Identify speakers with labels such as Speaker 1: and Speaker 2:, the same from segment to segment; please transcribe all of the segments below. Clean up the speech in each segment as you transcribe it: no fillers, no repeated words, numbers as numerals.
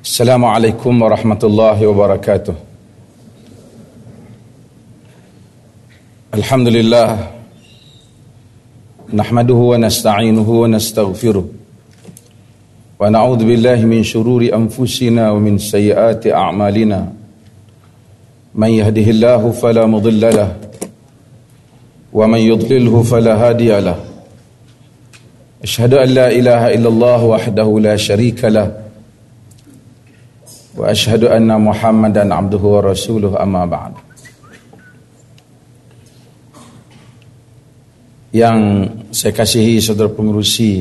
Speaker 1: Assalamualaikum warahmatullahi wabarakatuh. Alhamdulillah, nahmaduhu wa nasta'inuhu wa nastaghfiruh, wa na'udzu billahi min shururi anfusina wa min sayyiati a'malina. Man yahdihillahu fala mudilla lahu wa man yudlilhu fala hadiya lahu. Asyhadu an la ilaha illallah wahdahu la syarika lahu wa asyhadu anna Muhammadan abduhu wa rasuluhu, amma ba'd. Yang saya kasihi saudara pengurusi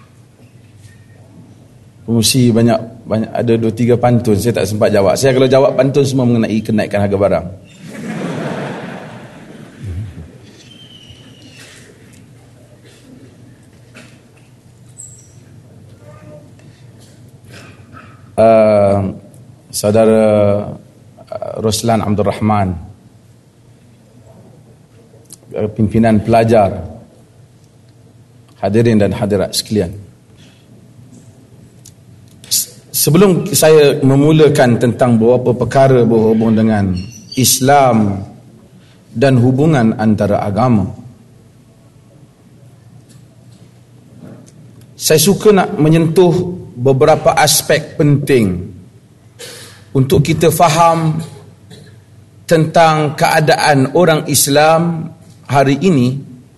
Speaker 1: banyak ada 2-3 pantun, saya tak sempat jawab. Saya kalau jawab pantun semua mengenai kenaikan harga barang. Saudara Roslan Abdul Rahman, pimpinan pelajar, hadirin dan hadirat sekalian. Sebelum saya memulakan tentang beberapa perkara berhubung dengan Islam dan hubungan antara agama, saya suka nak menyentuh beberapa aspek penting untuk kita faham tentang keadaan orang Islam hari ini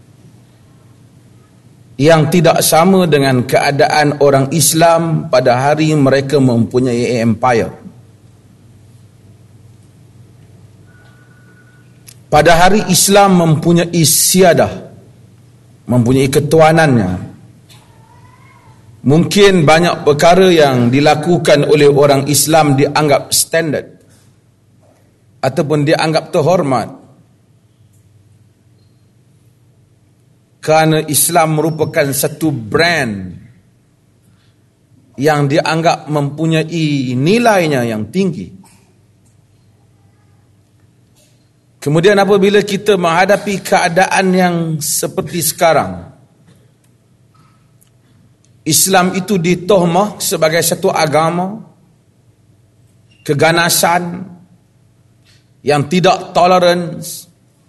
Speaker 1: yang tidak sama dengan keadaan orang Islam pada hari mereka mempunyai empire. Pada hari Islam mempunyai siadah, mempunyai ketuanannya, mungkin banyak perkara yang dilakukan oleh orang Islam dianggap standard ataupun dianggap terhormat kerana Islam merupakan satu brand yang dianggap mempunyai nilainya yang tinggi. Kemudian apabila kita menghadapi keadaan yang seperti sekarang, Islam itu ditohmah sebagai satu agama keganasan yang tidak tolerans,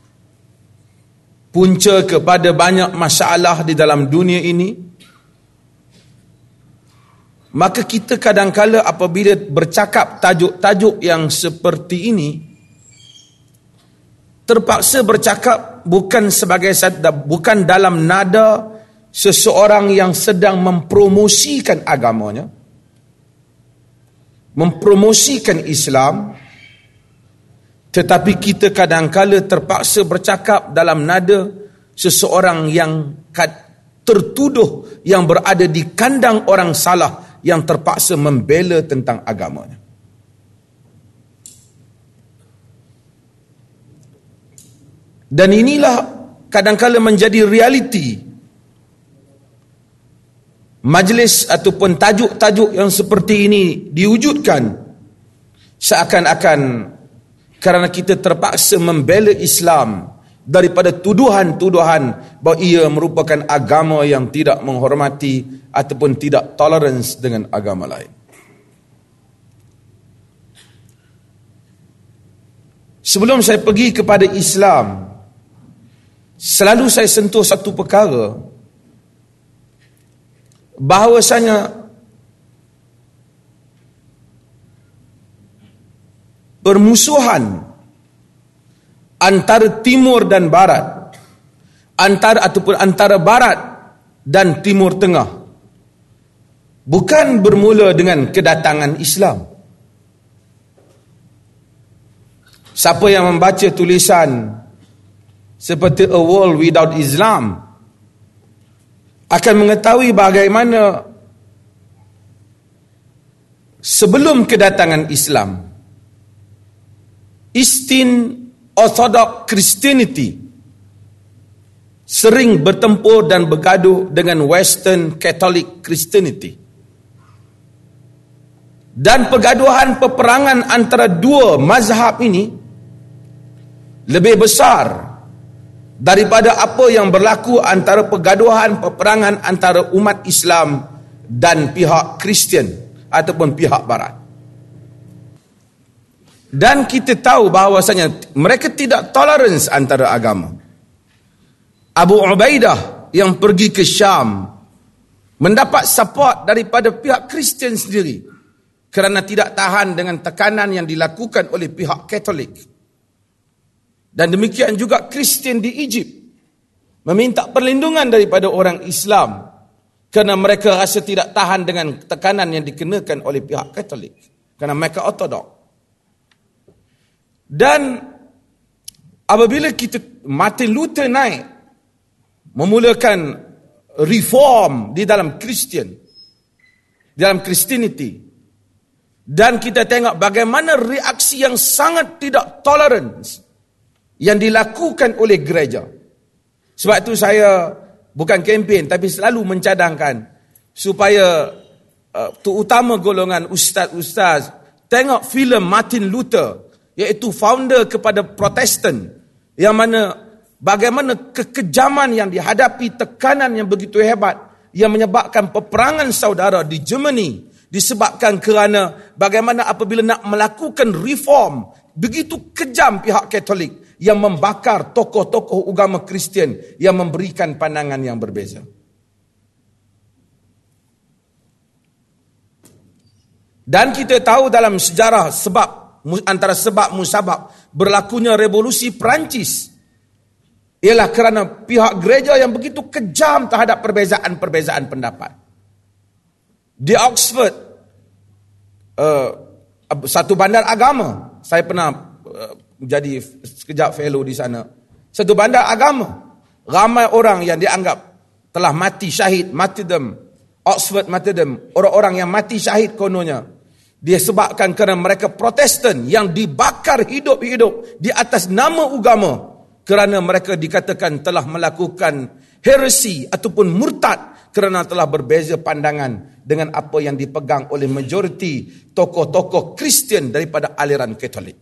Speaker 1: punca kepada banyak masalah di dalam dunia ini. Maka kita kadang-kala apabila bercakap tajuk-tajuk yang seperti ini, terpaksa bercakap bukan dalam nada seseorang yang sedang mempromosikan agamanya, mempromosikan Islam, tetapi kita kadang-kala terpaksa bercakap dalam nada seseorang yang tertuduh yang berada di kandang orang salah yang terpaksa membela tentang agamanya. Dan inilah kadang-kala menjadi realiti majlis ataupun tajuk-tajuk yang seperti ini diwujudkan seakan-akan kerana kita terpaksa membela Islam daripada tuduhan-tuduhan bahawa ia merupakan agama yang tidak menghormati ataupun tidak tolerans dengan agama lain. Sebelum saya pergi kepada Islam, selalu saya sentuh satu perkara, bahawasanya permusuhan antara timur dan barat, antara barat dan timur tengah, bukan bermula dengan kedatangan Islam. Siapa yang membaca tulisan seperti A World Without Islam akan mengetahui bagaimana sebelum kedatangan Islam, Eastern Orthodox Christianity sering bertempur dan bergaduh dengan Western Catholic Christianity. Dan pergaduhan peperangan antara dua mazhab ini lebih besar daripada apa yang berlaku antara pergaduhan peperangan antara umat Islam dan pihak Kristian ataupun pihak Barat. Dan kita tahu bahawasanya mereka tidak tolerance antara agama. Abu Ubaidah yang pergi ke Syam mendapat support daripada pihak Kristian sendiri kerana tidak tahan dengan tekanan yang dilakukan oleh pihak Katolik. Dan demikian juga Kristian di Egypt meminta perlindungan daripada orang Islam kerana mereka rasa tidak tahan dengan tekanan yang dikenakan oleh pihak Katolik kerana mereka ortodok. Dan apabila Martin Luther naik memulakan reform di dalam Kristian, di dalam Christianity, dan kita tengok bagaimana reaksi yang sangat tidak tolerance yang dilakukan oleh gereja. Sebab itu saya bukan kempen tapi selalu mencadangkan supaya terutama golongan ustaz-ustaz tengok filem Martin Luther, iaitu founder kepada Protestan, yang mana bagaimana kekejaman yang dihadapi, tekanan yang begitu hebat yang menyebabkan peperangan saudara di Germany disebabkan kerana bagaimana apabila nak melakukan reform begitu kejam pihak Katolik yang membakar tokoh-tokoh agama Kristian yang memberikan pandangan yang berbeza. Dan kita tahu dalam sejarah antara sebab musabab berlakunya revolusi Perancis ialah kerana pihak gereja yang begitu kejam terhadap perbezaan-perbezaan pendapat. Di Oxford, satu bandar agama, saya pernah jadi sekejap fellow di sana. Satu bandar agama, ramai orang yang dianggap telah mati syahid, martyrdom, Oxford martyrdom, orang-orang yang mati syahid kononnya disebabkan kerana mereka Protestan yang dibakar hidup-hidup di atas nama agama kerana mereka dikatakan telah melakukan heresi ataupun murtad kerana telah berbeza pandangan dengan apa yang dipegang oleh majoriti tokoh-tokoh Kristian daripada aliran Katolik.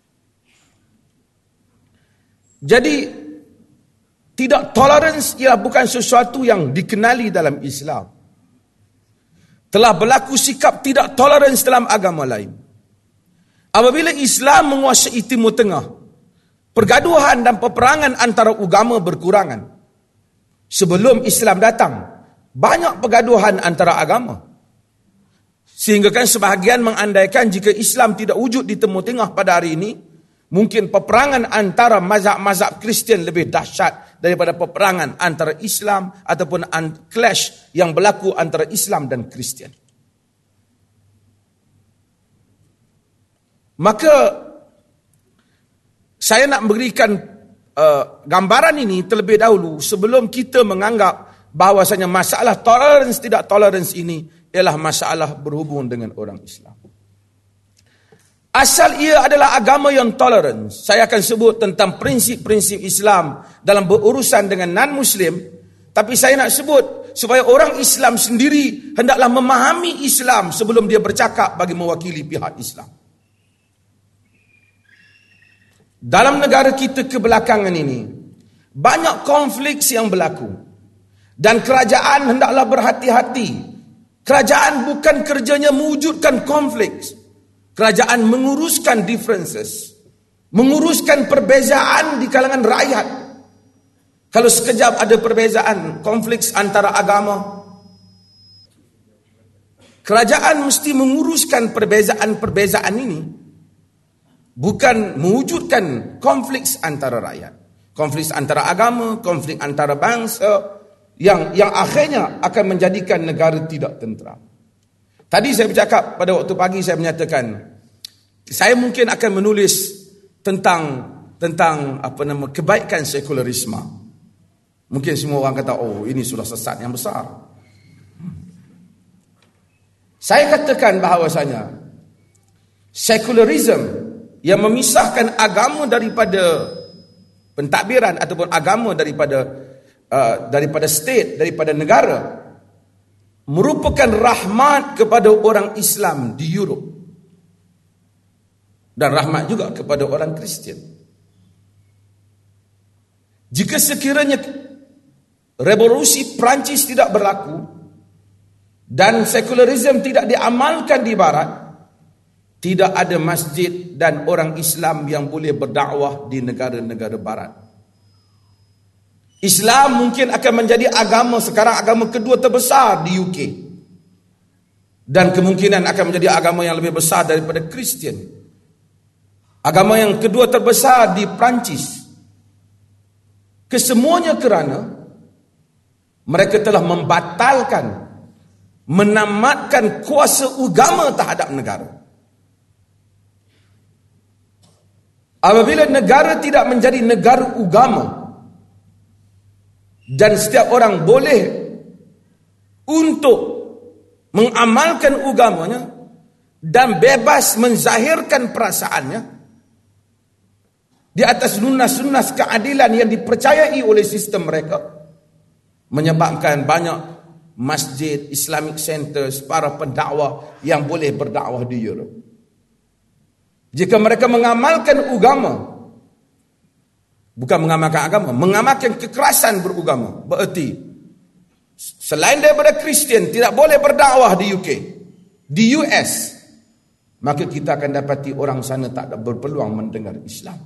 Speaker 1: Jadi tidak tolerance ialah bukan sesuatu yang dikenali dalam Islam. Telah berlaku sikap tidak tolerance dalam agama lain. Apabila Islam menguasai Timur Tengah, pergaduhan dan peperangan antara agama berkurangan. Sebelum Islam datang, banyak pergaduhan antara agama. Sehingga kan sebahagian mengandaikan jika Islam tidak wujud di Timur Tengah pada hari ini, mungkin peperangan antara mazhab-mazhab Kristian lebih dahsyat daripada peperangan antara Islam ataupun clash yang berlaku antara Islam dan Kristian. Maka saya nak memberikan gambaran ini terlebih dahulu sebelum kita menganggap bahawasanya masalah tolerance tidak tolerance ini ialah masalah berhubung dengan orang Islam. Asal ia adalah agama yang tolerance. Saya akan sebut tentang prinsip-prinsip Islam dalam berurusan dengan non-Muslim. Tapi saya nak sebut supaya orang Islam sendiri hendaklah memahami Islam sebelum dia bercakap bagi mewakili pihak Islam. Dalam negara kita kebelakangan ini, banyak konflik yang berlaku. Dan kerajaan hendaklah berhati-hati. Kerajaan bukan kerjanya mewujudkan konflik. Kerajaan menguruskan differences, menguruskan perbezaan di kalangan rakyat. Kalau sekejap ada perbezaan, konflik antara agama, kerajaan mesti menguruskan perbezaan-perbezaan ini, bukan mewujudkan konflik antara rakyat. Konflik antara agama, konflik antara bangsa, yang akhirnya akan menjadikan negara tidak tenteram. Tadi saya bercakap pada waktu pagi, saya menyatakan saya mungkin akan menulis tentang kebaikan sekularisme. Mungkin semua orang kata, oh ini sudah sesat yang besar. Saya katakan bahawasanya sekularisme yang memisahkan agama daripada pentadbiran ataupun agama daripada state, daripada negara, merupakan rahmat kepada orang Islam di Europe dan rahmat juga kepada orang Kristian. Jika sekiranya revolusi Perancis tidak berlaku dan sekularisme tidak diamalkan di Barat, tidak ada masjid dan orang Islam yang boleh berdakwah di negara-negara barat. Islam mungkin akan menjadi sekarang agama kedua terbesar di UK. Dan kemungkinan akan menjadi agama yang lebih besar daripada Kristian. Agama yang kedua terbesar di Perancis. Kesemuanya kerana mereka telah membatalkan, menamatkan kuasa agama terhadap negara. Apabila negara tidak menjadi negara agama dan setiap orang boleh untuk mengamalkan agamanya dan bebas menzahirkan perasaannya di atas lunas-lunas keadilan yang dipercayai oleh sistem mereka, menyebabkan banyak masjid, Islamic centers, para pendakwah yang boleh berdakwah di Europe. Jika mereka mengamalkan agama, bukan mengamalkan agama, mengamalkan kekerasan beragama, bererti selain daripada Kristian tidak boleh berdakwah di UK, di US, maka kita akan dapati orang sana tak berpeluang mendengar Islam.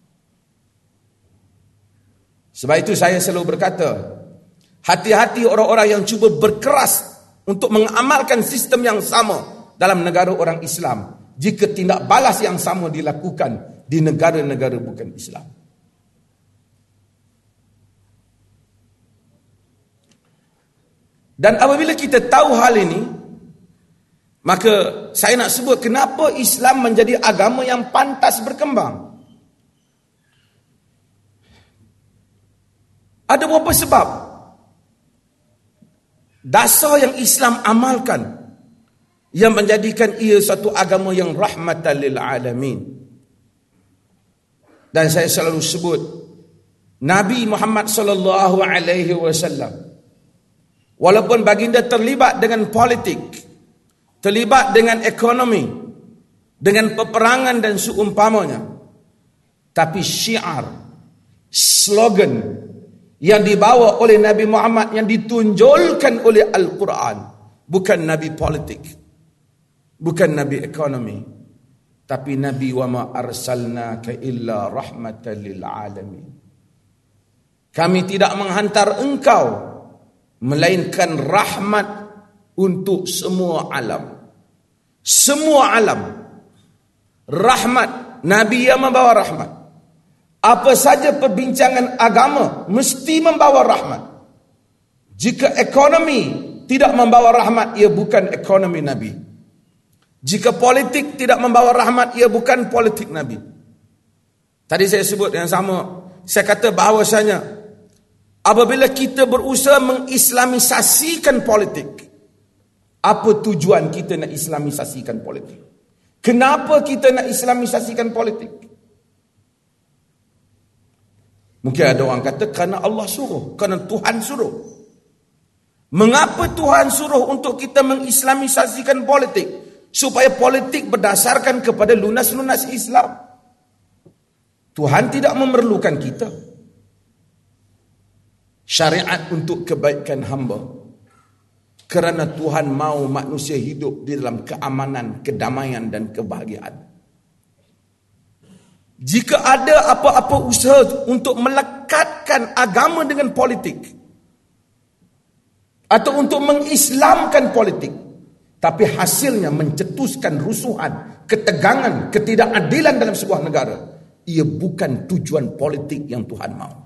Speaker 1: Sebab itu saya selalu berkata, hati-hati orang-orang yang cuba berkeras untuk mengamalkan sistem yang sama dalam negara orang Islam, jika tindak balas yang sama dilakukan di negara-negara bukan Islam. Dan apabila kita tahu hal ini, maka saya nak sebut kenapa Islam menjadi agama yang pantas berkembang. Ada beberapa sebab. Dasar yang Islam amalkan yang menjadikan ia satu agama yang rahmatan lil alamin. Dan saya selalu sebut Nabi Muhammad sallallahu alaihi wasallam, walaupun baginda terlibat dengan politik, terlibat dengan ekonomi, dengan peperangan dan seumpamanya, tapi syiar, slogan yang dibawa oleh Nabi Muhammad, yang ditunjulkan oleh Al-Quran, bukan Nabi politik, bukan Nabi ekonomi, tapi Nabi wa ma arsalnaka illa rahmatan lil alamin. Kami tidak menghantar engkau melainkan rahmat untuk semua alam. Semua alam. Rahmat. Nabi yang membawa rahmat. Apa saja perbincangan agama mesti membawa rahmat. Jika ekonomi tidak membawa rahmat, ia bukan ekonomi Nabi. Jika politik tidak membawa rahmat, ia bukan politik Nabi. Tadi saya sebut yang sama. Saya kata bahawasanya apabila kita berusaha mengislamisasikan politik, apa tujuan kita nak islamisasikan politik? Kenapa kita nak islamisasikan politik? Mungkin ada orang kata kerana Allah suruh, kerana Tuhan suruh. Mengapa Tuhan suruh untuk kita mengislamisasikan politik? Supaya politik berdasarkan kepada lunas-lunas Islam. Tuhan tidak memerlukan kita. Syariat untuk kebaikan hamba. Kerana Tuhan mahu manusia hidup di dalam keamanan, kedamaian dan kebahagiaan. Jika ada apa-apa usaha untuk melekatkan agama dengan politik, atau untuk mengislamkan politik, tapi hasilnya mencetuskan rusuhan, ketegangan, ketidakadilan dalam sebuah negara, ia bukan tujuan politik yang Tuhan mahu.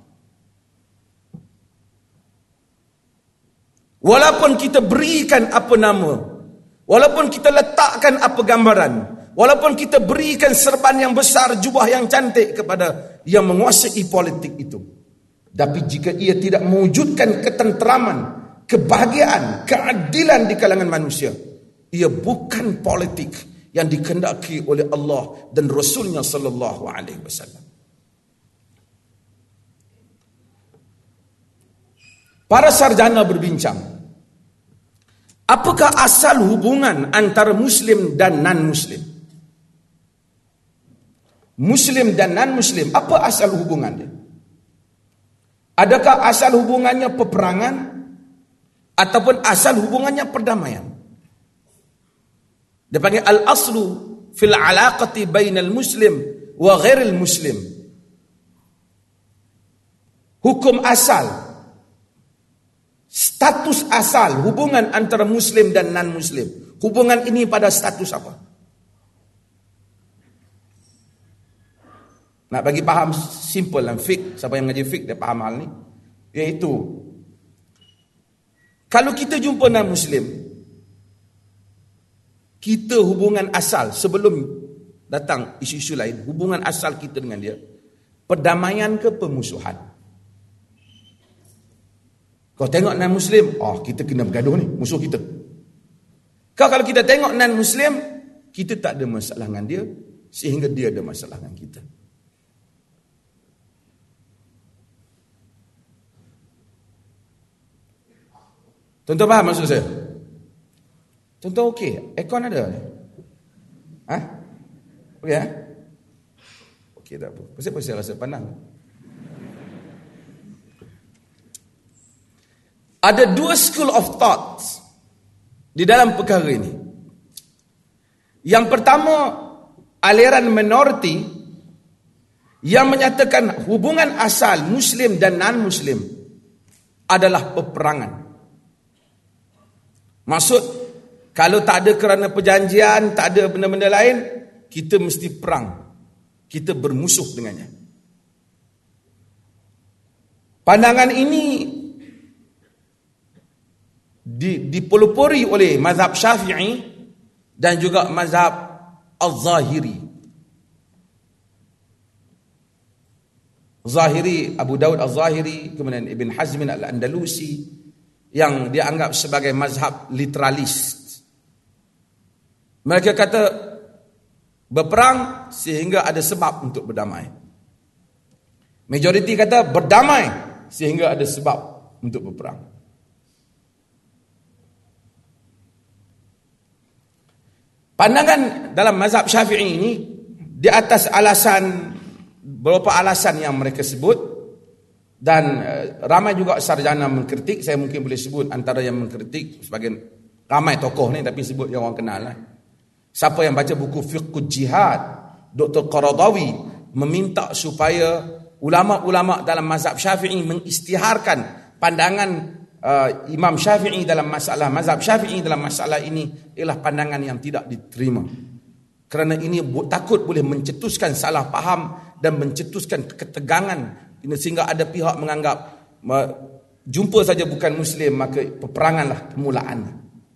Speaker 1: Walaupun kita berikan apa nama, walaupun kita letakkan apa gambaran, walaupun kita berikan serban yang besar, jubah yang cantik kepada yang menguasai politik itu, tapi jika ia tidak mewujudkan ketenteraman, kebahagiaan, keadilan di kalangan manusia, ia bukan politik yang dikehendaki oleh Allah dan Rasulnya sallallahu alaihi wasallam. Para sarjana berbincang, apakah asal hubungan antara Muslim dan non-Muslim? Muslim dan non-Muslim, apa asal hubungannya? Adakah asal hubungannya peperangan ataupun asal hubungannya perdamaian? Dia panggil al-aslu fil alaqati bainal muslim wa ghairil muslim. Hukum asal, status asal, hubungan antara muslim dan non-muslim. Hubungan ini pada status apa? Nak bagi faham simple dalam fiqh, siapa yang ngaji fiqh dia faham hal ni, iaitu kalau kita jumpa non-muslim, kita hubungan asal sebelum datang isu-isu lain, hubungan asal kita dengan dia perdamaian ke permusuhan? Kau tengok non-muslim, kita kena bergaduh ni, musuh kita. Kalau kita tengok non-muslim, kita tak ada masalah dengan dia sehingga dia ada masalah dengan kita. Tuan-tuan faham maksud saya? Tuan-tuan okey? Aircon ada? Okey Okey tak apa. Pasal saya rasa panas. Ada dua school of thoughts di dalam perkara ini. Yang pertama, aliran minoriti yang menyatakan hubungan asal Muslim dan non-Muslim adalah peperangan. Maksud, kalau tak ada kerana perjanjian, tak ada benda-benda lain, kita mesti perang. Kita bermusuh dengannya. Pandangan ini dipelopori oleh mazhab Syafi'i dan juga mazhab Al-Zahiri. Zahiri, Abu Daud Al-Zahiri, kemudian Ibn Hazm Al-Andalusi, yang dia anggap sebagai mazhab literalis. Mereka kata berperang sehingga ada sebab untuk berdamai. Majoriti kata berdamai sehingga ada sebab untuk berperang. Pandangan dalam mazhab Syafi'i ini di atas alasan, beberapa alasan yang mereka sebut, dan ramai juga sarjana mengkritik. Saya mungkin boleh sebut antara yang mengkritik sebagai ramai tokoh ni, tapi sebut yang orang kenal lah. Siapa yang baca buku Fiqhul Jihad, Dr. Qaradawi meminta supaya ulama-ulama dalam mazhab Syafi'i mengistiharkan pandangan Imam Syafi'i dalam masalah, mazhab Syafi'i dalam masalah ini ialah pandangan yang tidak diterima. Kerana ini takut boleh mencetuskan salah faham dan mencetuskan ketegangan, sehingga ada pihak menganggap jumpa saja bukan Muslim maka peperanganlah permulaannya.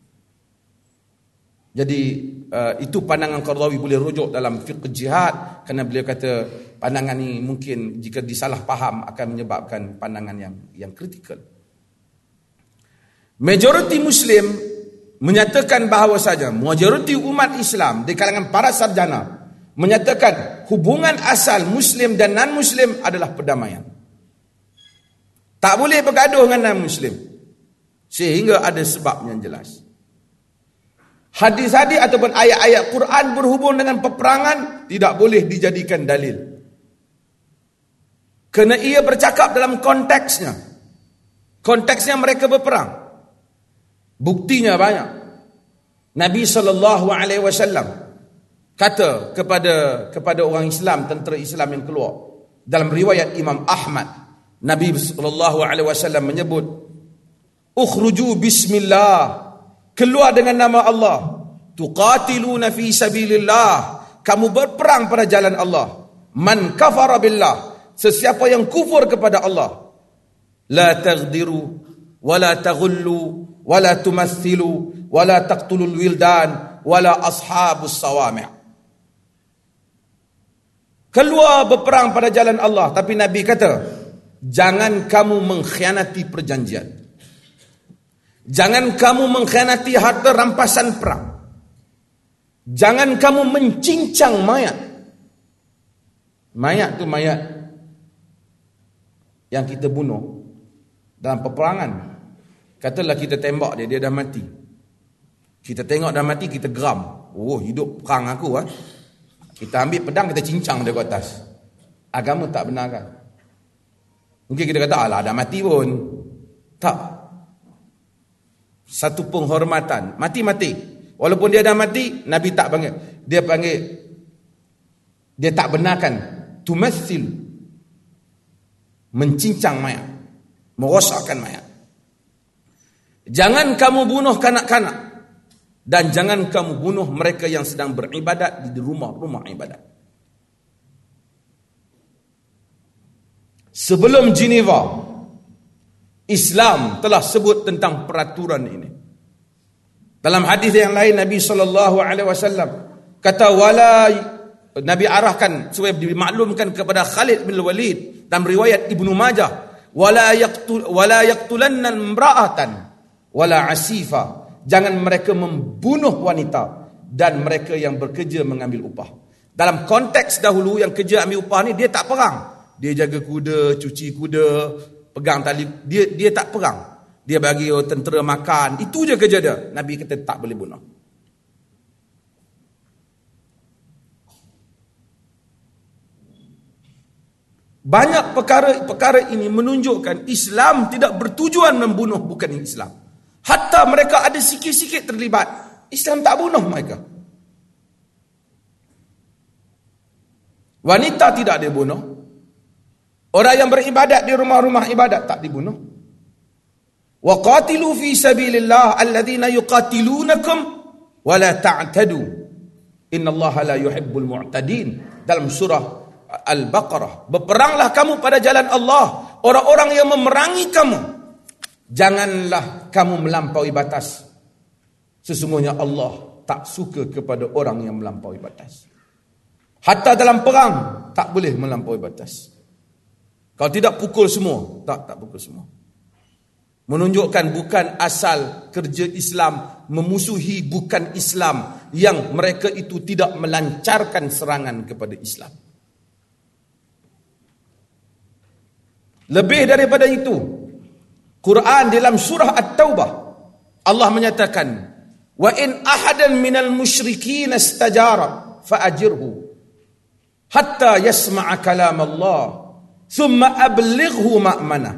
Speaker 1: Jadi itu pandangan Qaradawi boleh rujuk dalam fiqh jihad, kerana beliau kata pandangan ini mungkin jika disalah faham akan menyebabkan pandangan yang kritikal. Majoriti Muslim menyatakan bahawa saja majoriti umat Islam di kalangan para sarjana menyatakan hubungan asal Muslim dan non-Muslim adalah perdamaian. Tak boleh bergaduh dengan non-Muslim sehingga ada sebab yang jelas. Hadis-hadis ataupun ayat-ayat Quran berhubung dengan peperangan tidak boleh dijadikan dalil. Kerana ia bercakap dalam konteksnya. Konteksnya mereka berperang. Buktinya banyak. Nabi SAW kata kepada orang Islam, tentera Islam yang keluar. Dalam riwayat Imam Ahmad, Nabi SAW menyebut, "Ukhruju bismillah." Keluar dengan nama Allah. Tuqatiluna fi sabilillah. Kamu berperang pada jalan Allah. Man kafara billah. Sesiapa yang kufur kepada Allah. La taghdiru wala taghullu wala tumathilu wala taqtulul wildan wala ashabus sawami'. Keluar berperang pada jalan Allah, tapi Nabi kata, jangan kamu mengkhianati perjanjian. Jangan kamu mengkhianati harta rampasan perang. Jangan kamu mencincang mayat. Mayat tu mayat yang kita bunuh dalam peperangan. Katalah kita tembak dia dah mati. Kita tengok dah mati, kita geram. Oh, hidup perang aku. Kita ambil pedang, kita cincang dia ke atas. Agama tak benarkan. Mungkin kita kata, alah dah mati pun. Tak. Satu penghormatan. Mati-mati.
Speaker 2: Walaupun dia dah mati, Nabi tak panggil. Dia tak benarkan tumathil, mencincang mayat, merosakkan mayat. Jangan kamu bunuh kanak-kanak, dan jangan kamu bunuh mereka yang sedang beribadat di rumah-rumah ibadat. Sebelum Geneva, Islam telah sebut tentang peraturan ini. Dalam hadis yang lain, Nabi SAW kata, Nabi arahkan supaya dimaklumkan kepada Khalid bin Walid dalam riwayat Ibnu Majah, wala yaqtulanna imra'atan wala asifa, jangan mereka membunuh wanita dan mereka yang bekerja mengambil upah. Dalam konteks dahulu yang kerja ambil upah ni, dia tak perang. Dia jaga kuda, cuci kuda, pegang tali, dia tak perang. Dia bagi tentera makan, itu je kerja dia. Nabi kata tak boleh bunuh. Banyak perkara ini menunjukkan Islam tidak bertujuan membunuh bukan Islam. Hatta mereka ada sikit-sikit terlibat, Islam tak bunuh mereka. Wanita tidak dibunuh. Orang yang beribadat di rumah-rumah ibadat tak dibunuh. Wa qatilu fi sabilillah alladhina yuqatilunakum wa la ta'tadu innallaha la yuhibbul mu'tadin. Dalam surah Al-Baqarah, berperanglah kamu pada jalan Allah, orang-orang yang memerangi kamu, janganlah kamu melampaui batas. Sesungguhnya Allah tak suka kepada orang yang melampaui batas. Hatta dalam perang tak boleh melampaui batas. Kalau tidak pukul semua, tak pukul semua. Menunjukkan bukan asal kerja Islam memusuhi bukan Islam, yang mereka itu tidak melancarkan serangan kepada Islam. Lebih daripada itu, Quran dalam surah At-Taubah, Allah menyatakan, wa in ahadan minal musyrikin istajara fa'ajirhu hatta yasma'a kalam Allah thumma ablighu ma'manah.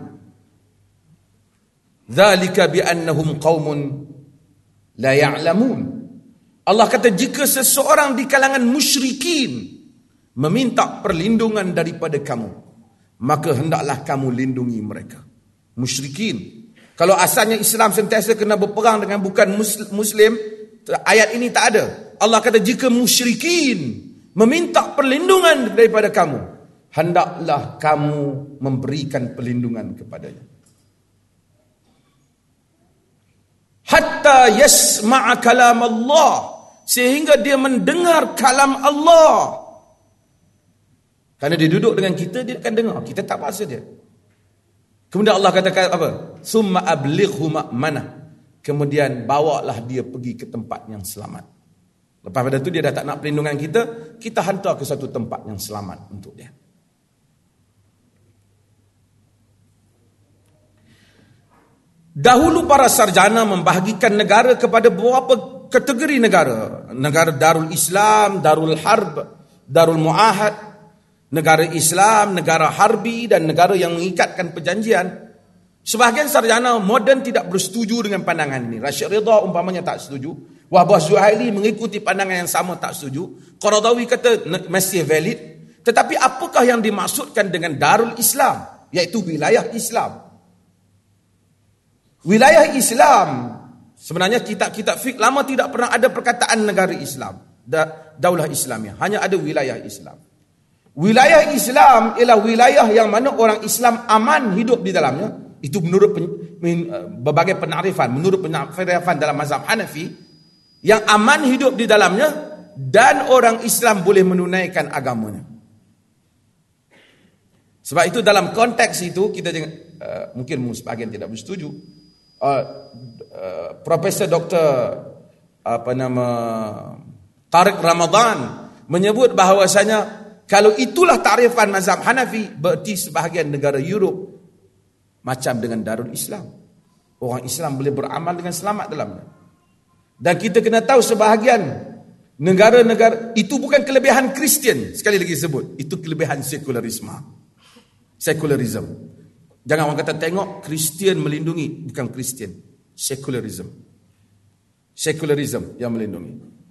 Speaker 2: Dzalika biannahum qaumun la ya'lamun. Allah kata, jika seseorang di kalangan musyrikin meminta perlindungan daripada kamu, maka hendaklah kamu lindungi mereka. Musyrikin. Kalau asalnya Islam sentiasa kena berperang dengan bukan Muslim, ayat ini tak ada. Allah kata, jika musyrikin meminta perlindungan daripada kamu, hendaklah kamu memberikan perlindungan kepadanya. Hatta yasma'a kalam Allah, sehingga dia mendengar kalam Allah. Kerana dia duduk dengan kita, dia akan dengar. Kita tak paksa dia. Kemudian Allah katakan apa? Summa ablighu ma'manah. Kemudian bawalah dia pergi ke tempat yang selamat. Lepas pada itu dia dah tak nak perlindungan kita, kita hantar ke satu tempat yang selamat untuk dia. Dahulu para sarjana membahagikan negara kepada beberapa kategori negara. Negara Darul Islam, Darul Harb, Darul Muahad, negara Islam, negara Harbi, dan negara yang mengikatkan perjanjian. Sebahagian sarjana moden tidak bersetuju dengan pandangan ini. Rashid Ridha umpamanya tak setuju. Wahbah Zuhaili mengikuti pandangan yang sama, tak setuju. Qaradawi kata masih valid. Tetapi apakah yang dimaksudkan dengan Darul Islam? Iaitu wilayah Islam. Wilayah Islam, sebenarnya kitab-kitab fiqh lama tidak pernah ada perkataan negara Islam, daulah Islamiyah. Hanya ada wilayah Islam. Wilayah Islam ialah wilayah yang mana orang Islam aman hidup di dalamnya. Itu menurut berbagai penakrifan. Menurut penakrifan dalam mazhab Hanafi, yang aman hidup di dalamnya dan orang Islam boleh menunaikan agamanya. Sebab itu dalam konteks itu kita mungkin sebahagian tidak bersetuju. Profesor Dr. Tariq Ramadan menyebut bahawasanya kalau itulah takrifan mazhab Hanafi, berarti sebahagian negara Europe macam dengan Darul Islam. Orang Islam boleh beramal dengan selamat dalamnya. Dan kita kena tahu sebahagian negara-negara itu bukan kelebihan Kristian, sekali lagi sebut, itu kelebihan sekularisme. Secularism. Jangan orang kata tengok Kristian melindungi, bukan Kristian, secularism. Sekularisme yang melindungi.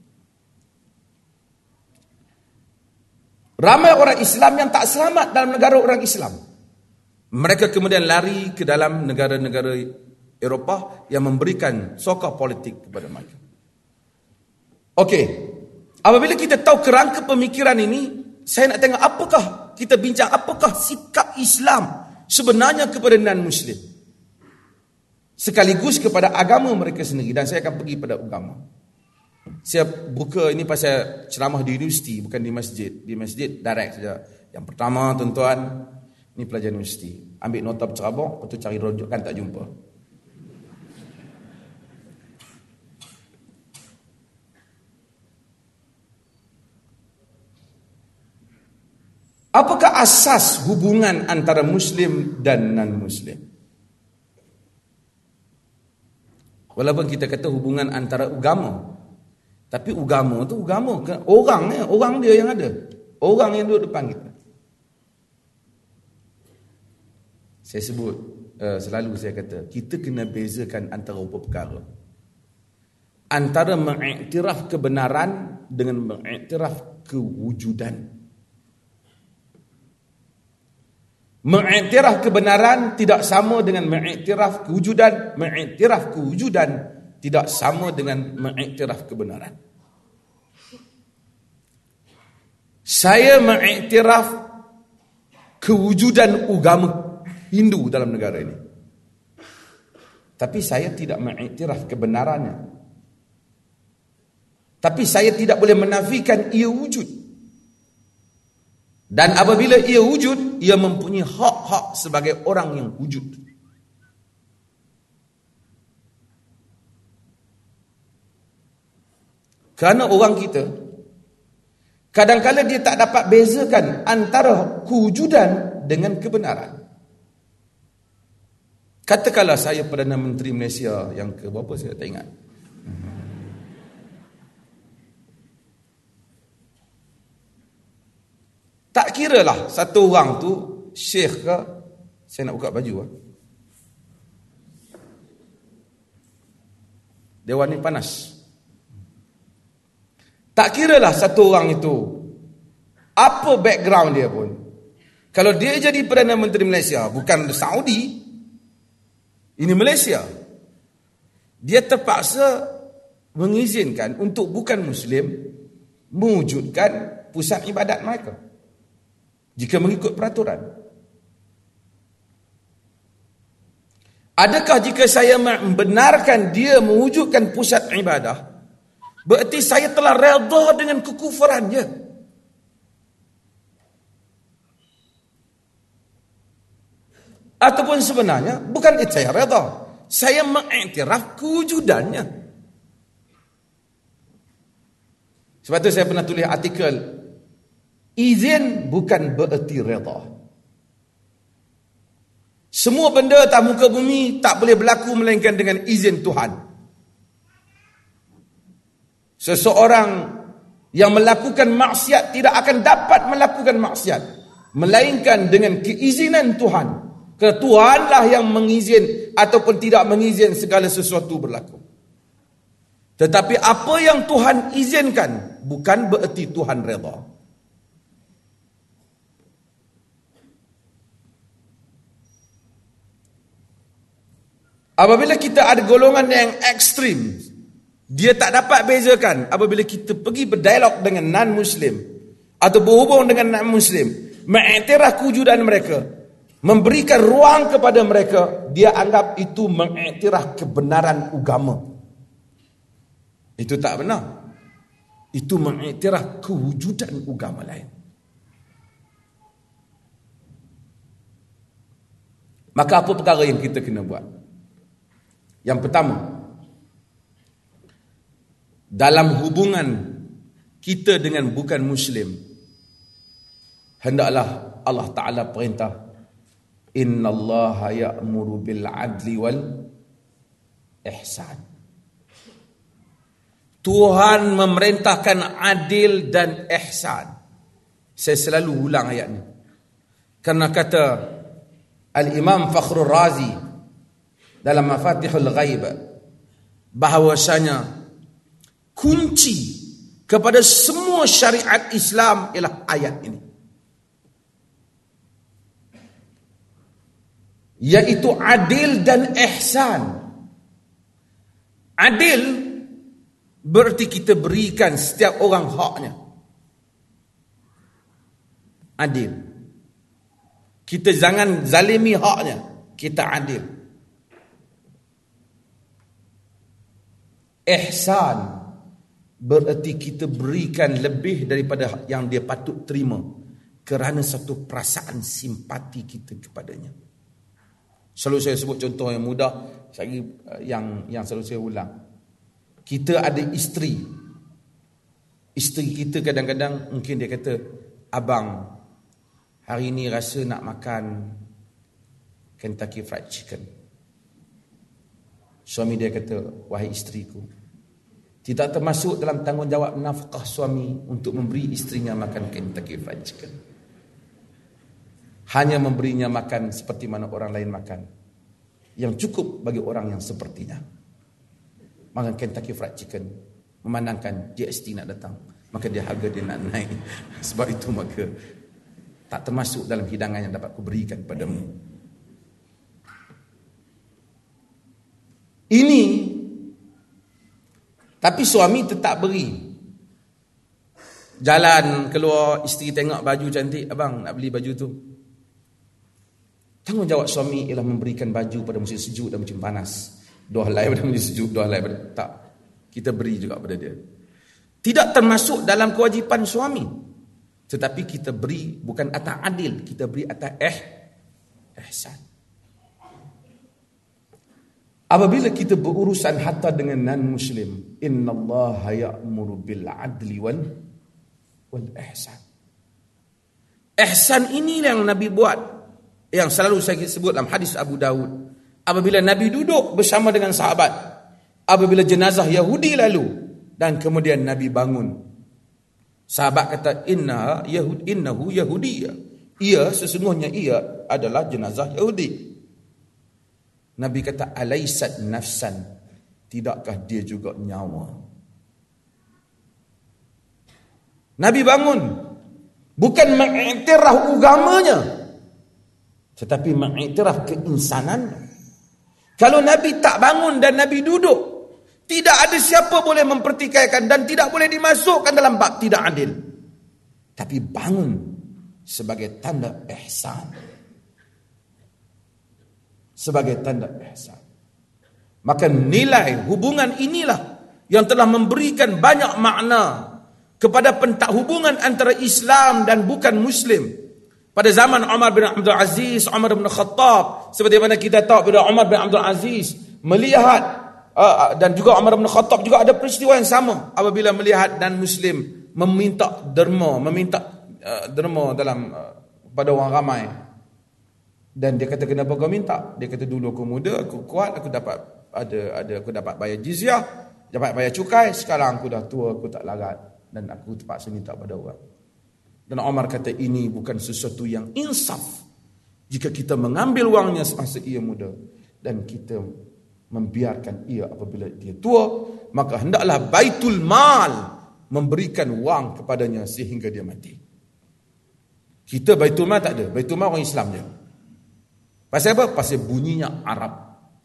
Speaker 2: Ramai orang Islam yang tak selamat dalam negara orang Islam. Mereka kemudian lari ke dalam negara-negara Eropah yang memberikan sokong politik kepada mereka. Okey, apabila kita tahu kerangka pemikiran ini, saya nak tengok kita bincang apakah sikap Islam sebenarnya kepada non-Muslim, sekaligus kepada agama mereka sendiri. Dan saya akan pergi pada agama. Saya buka ini pasal ceramah di universiti, bukan di masjid. Di masjid direct saja. Yang pertama, tuan-tuan, ini pelajar universiti, ambil nota bercerabak, lepas tu cari rujukan tak jumpa. Apakah asas hubungan antara Muslim dan non-Muslim? Walaupun kita kata hubungan antara agama, tapi agama tu agama kan? Orang dia yang ada. Orang yang duduk depan kita. Saya sebut, selalu saya kata, kita kena bezakan antara beberapa perkara. Antara mengiktiraf kebenaran dengan mengiktiraf kewujudan. Mengiktiraf kebenaran tidak sama dengan mengiktiraf kewujudan. Mengiktiraf kewujudan tidak sama dengan mengiktiraf kebenaran. Saya mengiktiraf kewujudan agama Hindu dalam negara ini, tapi saya tidak mengiktiraf kebenarannya. Tapi saya tidak boleh menafikan ia wujud. Dan apabila ia wujud, ia mempunyai hak-hak sebagai orang yang wujud. Kerana orang kita, kadang-kadang dia tak dapat bezakan antara kewujudan dengan kebenaran. Katakanlah saya Perdana Menteri Malaysia yang ke berapa saya tak ingat. Tak kiralah satu orang tu syekh ke, saya nak buka baju Dewan ni panas. Tak kiralah satu orang itu apa background dia pun. Kalau dia jadi Perdana Menteri Malaysia, bukan Saudi, ini Malaysia, dia terpaksa mengizinkan untuk bukan Muslim mewujudkan pusat ibadat mereka jika mengikut peraturan. Adakah jika saya membenarkan dia mewujudkan pusat ibadah, berarti saya telah redha dengan kekufurannya? Ataupun sebenarnya bukan itu saya redha, saya mengiktiraf kewujudannya. Sebab itu saya pernah tulis artikel, izin bukan bererti redha. Semua benda atas muka bumi tak boleh berlaku melainkan dengan izin Tuhan. Seseorang yang melakukan maksiat tidak akan dapat melakukan maksiat melainkan dengan keizinan Tuhan. Kerana Tuhanlah yang mengizin ataupun tidak mengizin segala sesuatu berlaku. Tetapi apa yang Tuhan izinkan bukan bererti Tuhan redha. Apabila kita ada golongan yang ekstrim, dia tak dapat bezakan. Apabila kita pergi berdialog dengan non-Muslim atau berhubung dengan non-Muslim, mengiktiraf kewujudan mereka, memberikan ruang kepada mereka, dia anggap itu mengiktiraf kebenaran agama. Itu tak benar. Itu mengiktiraf kewujudan agama lain. Maka apa perkara yang kita kena buat? Yang pertama, dalam hubungan kita dengan bukan Muslim, hendaklah Allah Ta'ala perintah, innallaha ya'muru bil adli wal ihsan. Tuhan memerintahkan adil dan ihsan. Saya selalu ulang ayat ini, kerana kata Al-Imam Fakhrul Razi dalam Mafatihul Ghaib, bahawasanya kunci kepada semua syariat Islam ialah ayat ini. Iaitu adil dan ihsan. Adil berarti kita berikan setiap orang haknya. Adil. Kita jangan zalimi haknya. Kita adil. Ihsan berarti kita berikan lebih daripada yang dia patut terima kerana satu perasaan simpati kita kepadanya. Selalu saya sebut contoh yang mudah, yang selalu saya ulang. Kita ada isteri. Isteri kita kadang-kadang mungkin dia kata, abang, hari ni rasa nak makan Kentucky Fried Chicken. Suami dia kata, wahai isteriku, tidak termasuk dalam tanggungjawab nafkah suami untuk memberi isterinya makan Kentucky Fried Chicken. Hanya memberinya makan seperti mana orang lain makan, yang cukup bagi orang yang sepertinya. Makan Kentucky Fried Chicken, memandangkan GST nak datang, maka dia harga dia nak naik. Sebab itu maka tak termasuk dalam hidangan yang dapat kuberikan padamu. Ini, tapi suami tetap beri. Jalan keluar, isteri tengok baju cantik, abang nak beli baju tu. Tanggungjawab suami ialah memberikan baju pada musim sejuk dan musim panas. Dua helai pada musim sejuk, dua helai pada tak. Kita beri juga pada dia. Tidak termasuk dalam kewajipan suami. Tetapi kita beri bukan atas adil, kita beri atas ihsan. Apabila kita berurusan hatta dengan non-muslim, innallaha ya'muru bil adli wal ihsan. Ihsan ini yang Nabi buat, yang selalu saya sebut dalam hadis Abu Daud. Apabila Nabi duduk bersama dengan sahabat, apabila jenazah Yahudi lalu, dan kemudian Nabi bangun, sahabat kata, innahu Yahudiyya. Ia, sesungguhnya ia adalah jenazah Yahudi. Nabi kata, alaysat nafsan, tidakkah dia juga nyawa? Nabi bangun, bukan mengiktiraf agamanya, tetapi mengiktiraf keinsanannya. Kalau Nabi tak bangun dan Nabi duduk, tidak ada siapa boleh mempertikaikan dan tidak boleh dimasukkan dalam bab tidak adil. Tapi bangun sebagai tanda ihsan. Sebagai tanda ihsan. Maka nilai hubungan inilah yang telah memberikan banyak makna kepada hubungan antara Islam dan bukan Muslim. Pada zaman Umar bin Abdul Aziz, Umar bin Khattab, seperti mana kita tahu bila Umar bin Abdul Aziz melihat, dan juga Umar bin Khattab juga ada peristiwa yang sama apabila melihat dan Muslim meminta derma dalam pada orang ramai. Dan dia kata, kenapa kau minta? Dia kata, dulu aku muda, aku kuat, aku dapat aku dapat bayar jizyah, dapat bayar cukai. Sekarang aku dah tua, aku tak larat dan aku terpaksa minta pada orang. Dan Umar kata, ini bukan sesuatu yang insaf jika kita mengambil wangnya semasa ia muda dan kita membiarkan ia apabila dia tua, maka hendaklah Baitul Mal memberikan wang kepadanya sehingga dia mati. Kita Baitul Mal tak ada. Baitul Mal orang Islam je. Pasal apa? Pasal bunyinya Arab.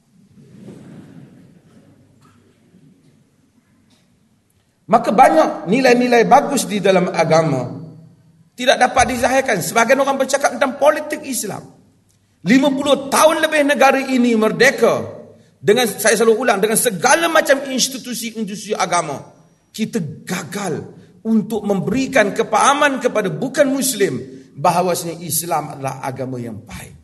Speaker 2: Maka banyak nilai-nilai bagus di dalam agama tidak dapat dizahirkan. Sebagian orang bercakap tentang politik Islam. 50 tahun lebih negara ini merdeka. Dengan, saya selalu ulang, dengan segala macam institusi-institusi agama, kita gagal untuk memberikan kepahaman kepada bukan Muslim bahawasanya Islam adalah agama yang baik.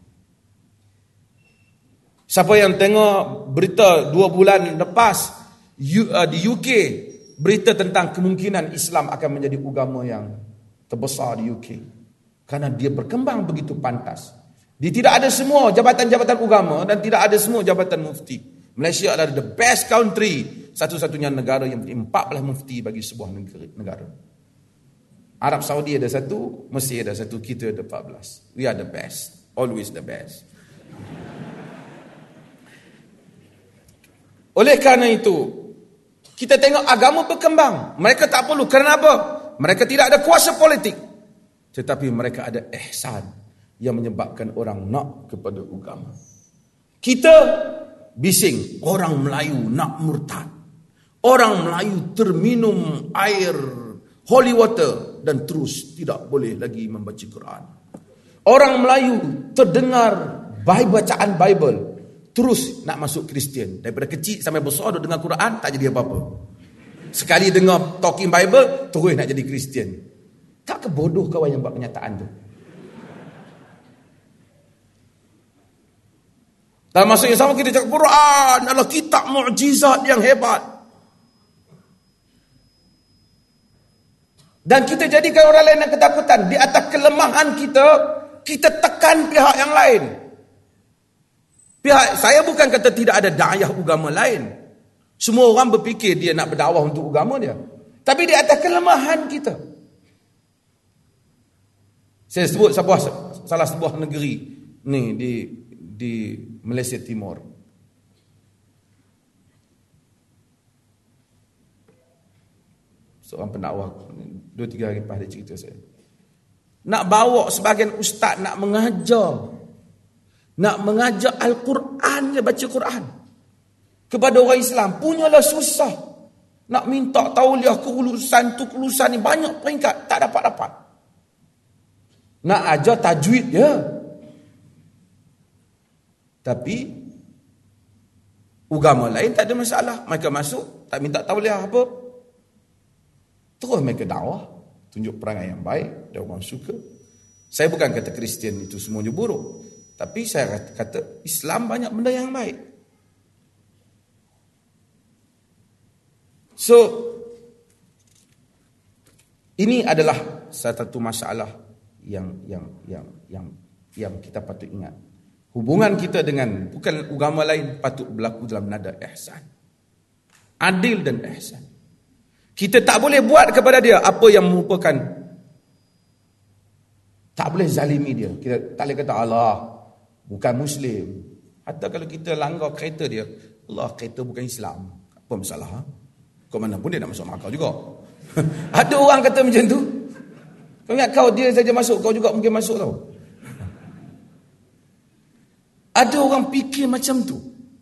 Speaker 2: Siapa yang tengok berita 2 bulan lepas di UK, berita tentang kemungkinan Islam akan menjadi agama yang terbesar di UK, karena dia berkembang begitu pantas. Dia tidak ada semua jabatan-jabatan agama dan tidak ada semua jabatan mufti. Malaysia adalah the best country, satu-satunya negara yang 14 mufti bagi sebuah negara. Arab Saudi ada 1, Mesir ada 1, kita ada 14. We are the best, always the best. Oleh kerana itu, Kita tengok agama berkembang. Mereka tak perlu. Kerana apa? Mereka tidak ada kuasa politik. Tetapi mereka ada ihsan yang menyebabkan orang nak kepada agama. Kita bising. Orang Melayu nak murtad. Orang Melayu terminum air holy water dan terus tidak boleh lagi membaca Quran. Orang Melayu terdengar bacaan Bible, terus nak masuk Kristian. Daripada kecil sampai besar duk dengar Quran, tak jadi apa-apa. Sekali dengar talking Bible, terus nak jadi Kristian. Tak kebodoh kawan yang buat kenyataan tu? Dalam masa yang sama kita cakap Quran adalah kitab mukjizat yang hebat. Dan kita jadikan orang lain yang ketakutan. Di atas kelemahan kita, kita tekan pihak yang lain. Saya bukan kata tidak ada da'ayah agama lain. Semua orang berfikir dia nak berdakwah untuk agama dia. Tapi di atas kelemahan kita. Saya sebut salah sebuah negeri ni di Malaysia Timur. Seorang pendakwah 2-3 hari lepas dia cerita saya. Nak bawa sebagian ustaz nak mengajar Al-Quran, dia baca Quran kepada orang Islam, punyalah susah. Nak minta tauliah kelulusan ni banyak peringkat, tak dapat. Nak ajar tajwid dia. Tapi agama lain tak ada masalah. Mereka masuk, tak minta tauliah apa, terus mereka dakwah, tunjuk perangai yang baik dan orang suka. Saya bukan kata Kristian itu semuanya buruk, tapi saya kata Islam banyak benda yang baik. So, ini adalah satu masalah yang kita patut ingat. Hubungan kita dengan bukan agama lain patut berlaku dalam nada ihsan. Adil dan ihsan. Kita tak boleh buat kepada dia apa yang merupakan, tak boleh zalimi dia. Kita tak boleh kata Allah bukan Muslim. Hatta kalau kita langgar kereta dia, Allah kereta bukan Islam. Apa masalah? Kau mana pun dia nak masuk Makkah juga. Ada orang kata macam tu. Kau ingat kau dia saja masuk, kau juga mungkin masuk tau. Ada orang fikir macam tu.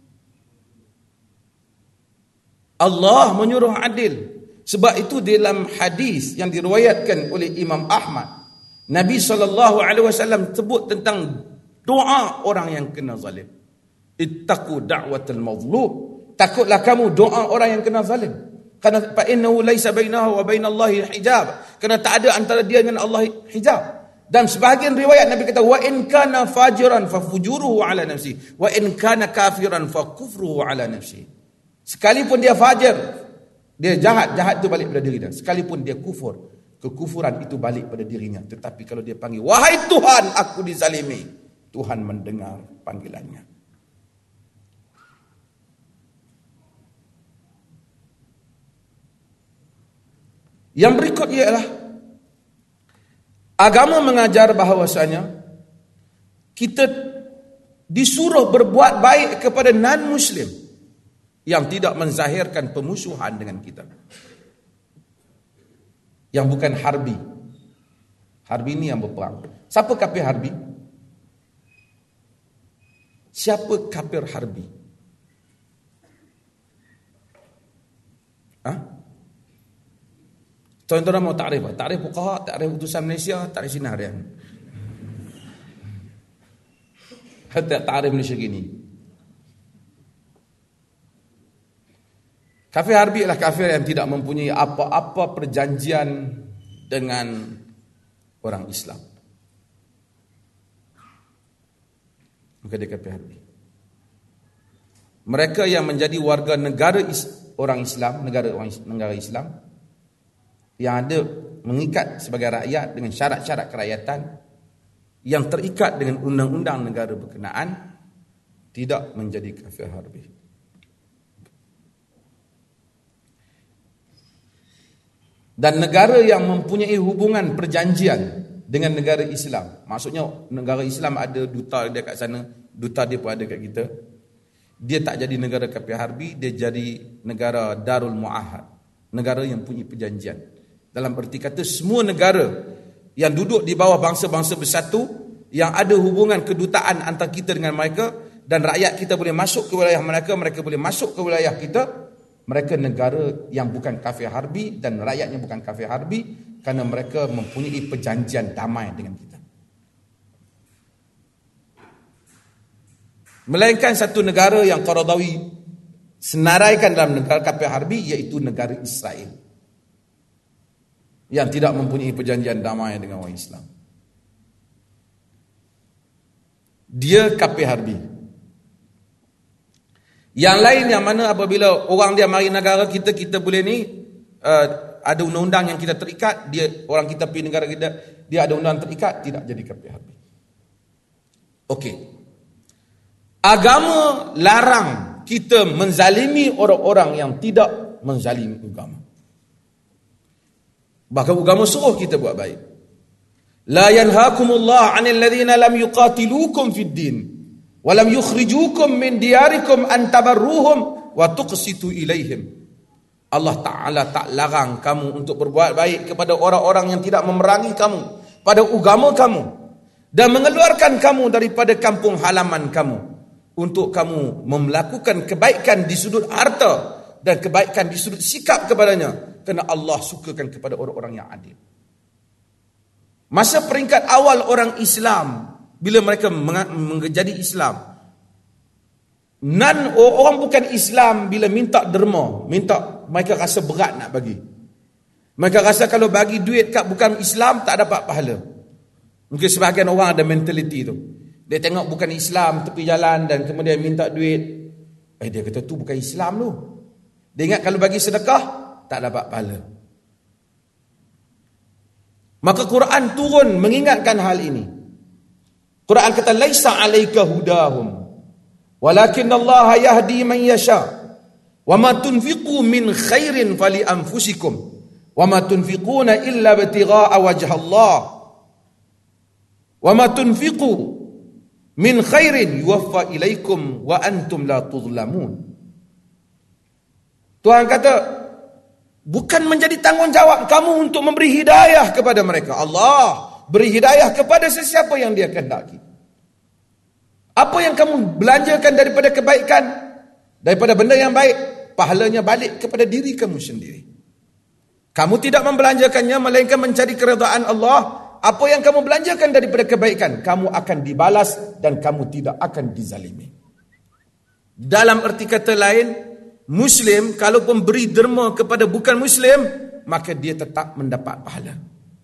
Speaker 2: Allah menyuruh adil. Sebab itu dalam hadis yang diriwayatkan oleh Imam Ahmad, Nabi SAW sebut tentang doa orang yang kena zalim. Ittaqu da'watal mazlum. Takutlah kamu doa orang yang kena zalim. Karena fa innahu laisa bainahu wa bainallahi hijab. Kerana tak ada antara dia dengan Allah hijab. Dan sebahagian riwayat Nabi kata wa in kana fajiran fa fujuruhu ala nafsi wa in kana kafiran fa kufruhu ala nafsi. Sekalipun dia fajir, dia jahat itu balik pada diri dia. Sekalipun dia kufur, kekufuran itu balik pada dirinya. Tetapi kalau dia panggil, wahai Tuhan, aku dizalimi, Tuhan mendengar panggilannya. Yang berikut ialah agama mengajar bahawasanya kita disuruh berbuat baik kepada non-Muslim yang tidak menzahirkan pemusuhan dengan kita. Yang bukan harbi. Harbi ini yang berperang. Siapa kafir harbi? Siapa kafir harbi? Tuan-tuan mau takrif? Takrif fuqaha, takrif utusan Malaysia, takrif Sina harian. Hatta takrif Malaysia gini. Kafir harbi adalah kafir yang tidak mempunyai apa-apa perjanjian dengan orang Islam. Maka dia kafir harbi. Mereka yang menjadi warga negara orang Islam, negara Islam, yang ada mengikat sebagai rakyat dengan syarat-syarat kerakyatan, yang terikat dengan undang-undang negara berkenaan, tidak menjadi kafir harbi. Dan negara yang mempunyai hubungan perjanjian dengan negara Islam, maksudnya negara Islam ada duta dia kat sana, duta dia pun ada kat kita, dia tak jadi negara kafir harbi, dia jadi negara Darul Muahad, negara yang punya perjanjian. Dalam erti kata semua negara yang duduk di bawah bangsa-bangsa bersatu, yang ada hubungan kedutaan antara kita dengan mereka, dan rakyat kita boleh masuk ke wilayah mereka, mereka boleh masuk ke wilayah kita. Mereka negara yang bukan kafir harbi dan rakyatnya bukan kafir harbi, kerana mereka mempunyai perjanjian damai dengan kita. Melainkan satu negara yang Qaradawi senaraikan dalam negara kafir harbi, iaitu negara Israel, yang tidak mempunyai perjanjian damai dengan orang Islam. Dia kafir harbi. Yang lain yang mana apabila orang dia mari negara kita, kita boleh ni ada undang-undang yang kita terikat, dia orang kita pergi negara kita, dia ada undang terikat, tidak jadi kafir harbi. Okey. Agama larang kita menzalimi orang-orang yang tidak menzalimi agama. Bahkan agama suruh kita buat baik. La yanhaakumullah 'anil ladzina lam yuqatilukum fid din wa lam yukhrijukum min diyarikum an tabarruhum wa tuqsitu ilaihim. Allah Ta'ala tak larang kamu untuk berbuat baik kepada orang-orang yang tidak memerangi kamu pada agama kamu dan mengeluarkan kamu daripada kampung halaman kamu, untuk kamu melakukan kebaikan di sudut harta dan kebaikan di sudut sikap kepadanya, kerana Allah sukakan kepada orang-orang yang adil. Masa peringkat awal orang Islam, bila mereka menjadi Islam, orang bukan Islam bila minta derma, mereka rasa berat nak bagi. Mereka rasa kalau bagi duit kat bukan Islam tak dapat pahala. Mungkin sebahagian orang ada mentaliti tu. Dia tengok bukan Islam tepi jalan dan kemudian minta duit. Dia kata tu bukan Islam tu. Dia ingat kalau bagi sedekah tak dapat pahala. Maka Quran turun mengingatkan hal ini. Quran kata laisa 'alaika hudahum walakin Allah yahdi man yasha wa ma tunfiqu min khairin fali anfusikum wa ma tunfiquna illa ibtigha'a wajhi Allah wa ma tunfiqu min khairin yuwaffa ilaikum wa antum la tuzlamun. Tuhan kata bukan menjadi tanggungjawab kamu untuk memberi hidayah kepada mereka. Allah beri hidayah kepada sesiapa yang dia kehendaki. Apa yang kamu belanjakan daripada kebaikan, daripada benda yang baik, pahalanya balik kepada diri kamu sendiri. Kamu tidak membelanjakannya melainkan mencari keredaan Allah. Apa yang kamu belanjakan daripada kebaikan, kamu akan dibalas dan kamu tidak akan dizalimi. Dalam erti kata lain, Muslim kalau beri derma kepada bukan Muslim, maka dia tetap mendapat pahala.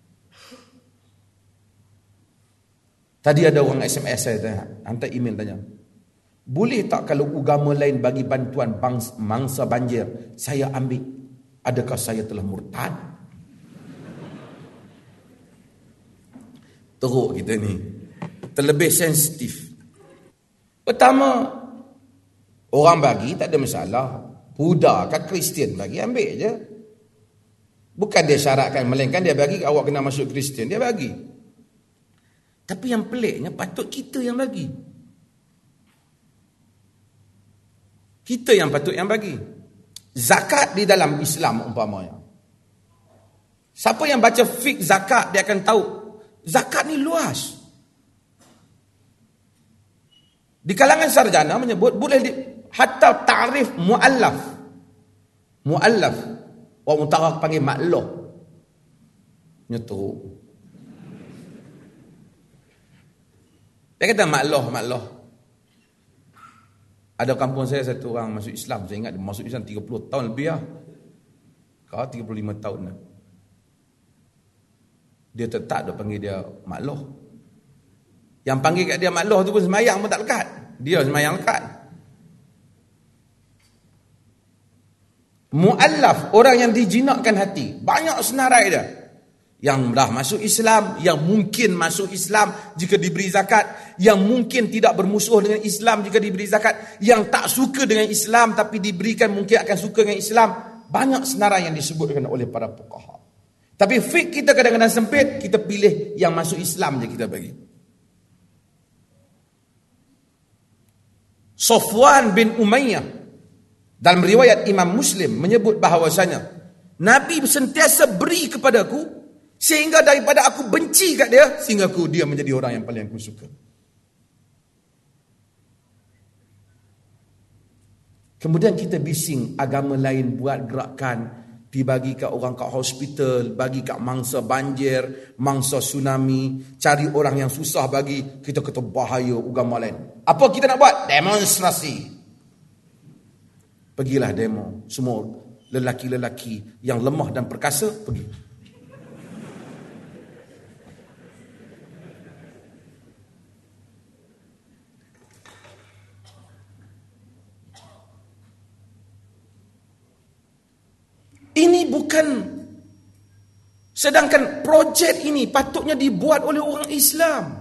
Speaker 2: Tadi ada orang SMS saya tanya, hantar email tanya, boleh tak kalau agama lain bagi bantuan mangsa banjir, saya ambil? Adakah saya telah murtad? Teruk kita ni, terlebih sensitif. Pertama, orang bagi tak ada masalah. Buddha kat Kristian bagi, ambil je. Bukan dia syaratkan, melainkan dia bagi, awak kena masuk Kristian, dia bagi. Tapi yang peliknya patut kita yang bagi. Kita yang patut yang bagi. Zakat di dalam Islam umpamanya. Siapa yang baca fiqh zakat dia akan tahu zakat ni luas. Di kalangan sarjana menyebut boleh hatta ta'rif muallaf. Muallaf. Orang utara panggil makloh. Nyetuk. Dia kata makloh. Ada kampung saya satu orang masuk Islam. Saya ingat dia masuk Islam 30 tahun lebih lah. Kau 35 tahun dah. Dia tetap dia panggil dia makloh. Yang panggil kat dia makloh tu pun semayang pun tak lekat. Dia semayang lekat. Mu'allaf, orang yang dijinakkan hati. Banyak senarai dia. Yang dah masuk Islam, yang mungkin masuk Islam jika diberi zakat, yang mungkin tidak bermusuh dengan Islam jika diberi zakat, yang tak suka dengan Islam tapi diberikan mungkin akan suka dengan Islam. Banyak senarai yang disebutkan oleh para fuqaha. Tapi fiqh kita kadang-kadang sempit, kita pilih yang masuk Islam je kita bagi. Safwan bin Umayyah dalam riwayat Imam Muslim menyebut bahawasanya Nabi sentiasa beri kepadaku sehingga daripada aku benci kat dia sehingga dia menjadi orang yang paling aku suka. Kemudian kita bising agama lain buat gerakan, pi bagi kat orang kat hospital, bagi kat mangsa banjir, mangsa tsunami, cari orang yang susah bagi, kita kata bahaya agama lain. Apa kita nak buat? Demonstrasi. Pergilah demo, semua lelaki-lelaki yang lemah dan perkasa pergi. Ini bukan, sedangkan projek ini patutnya dibuat oleh orang Islam.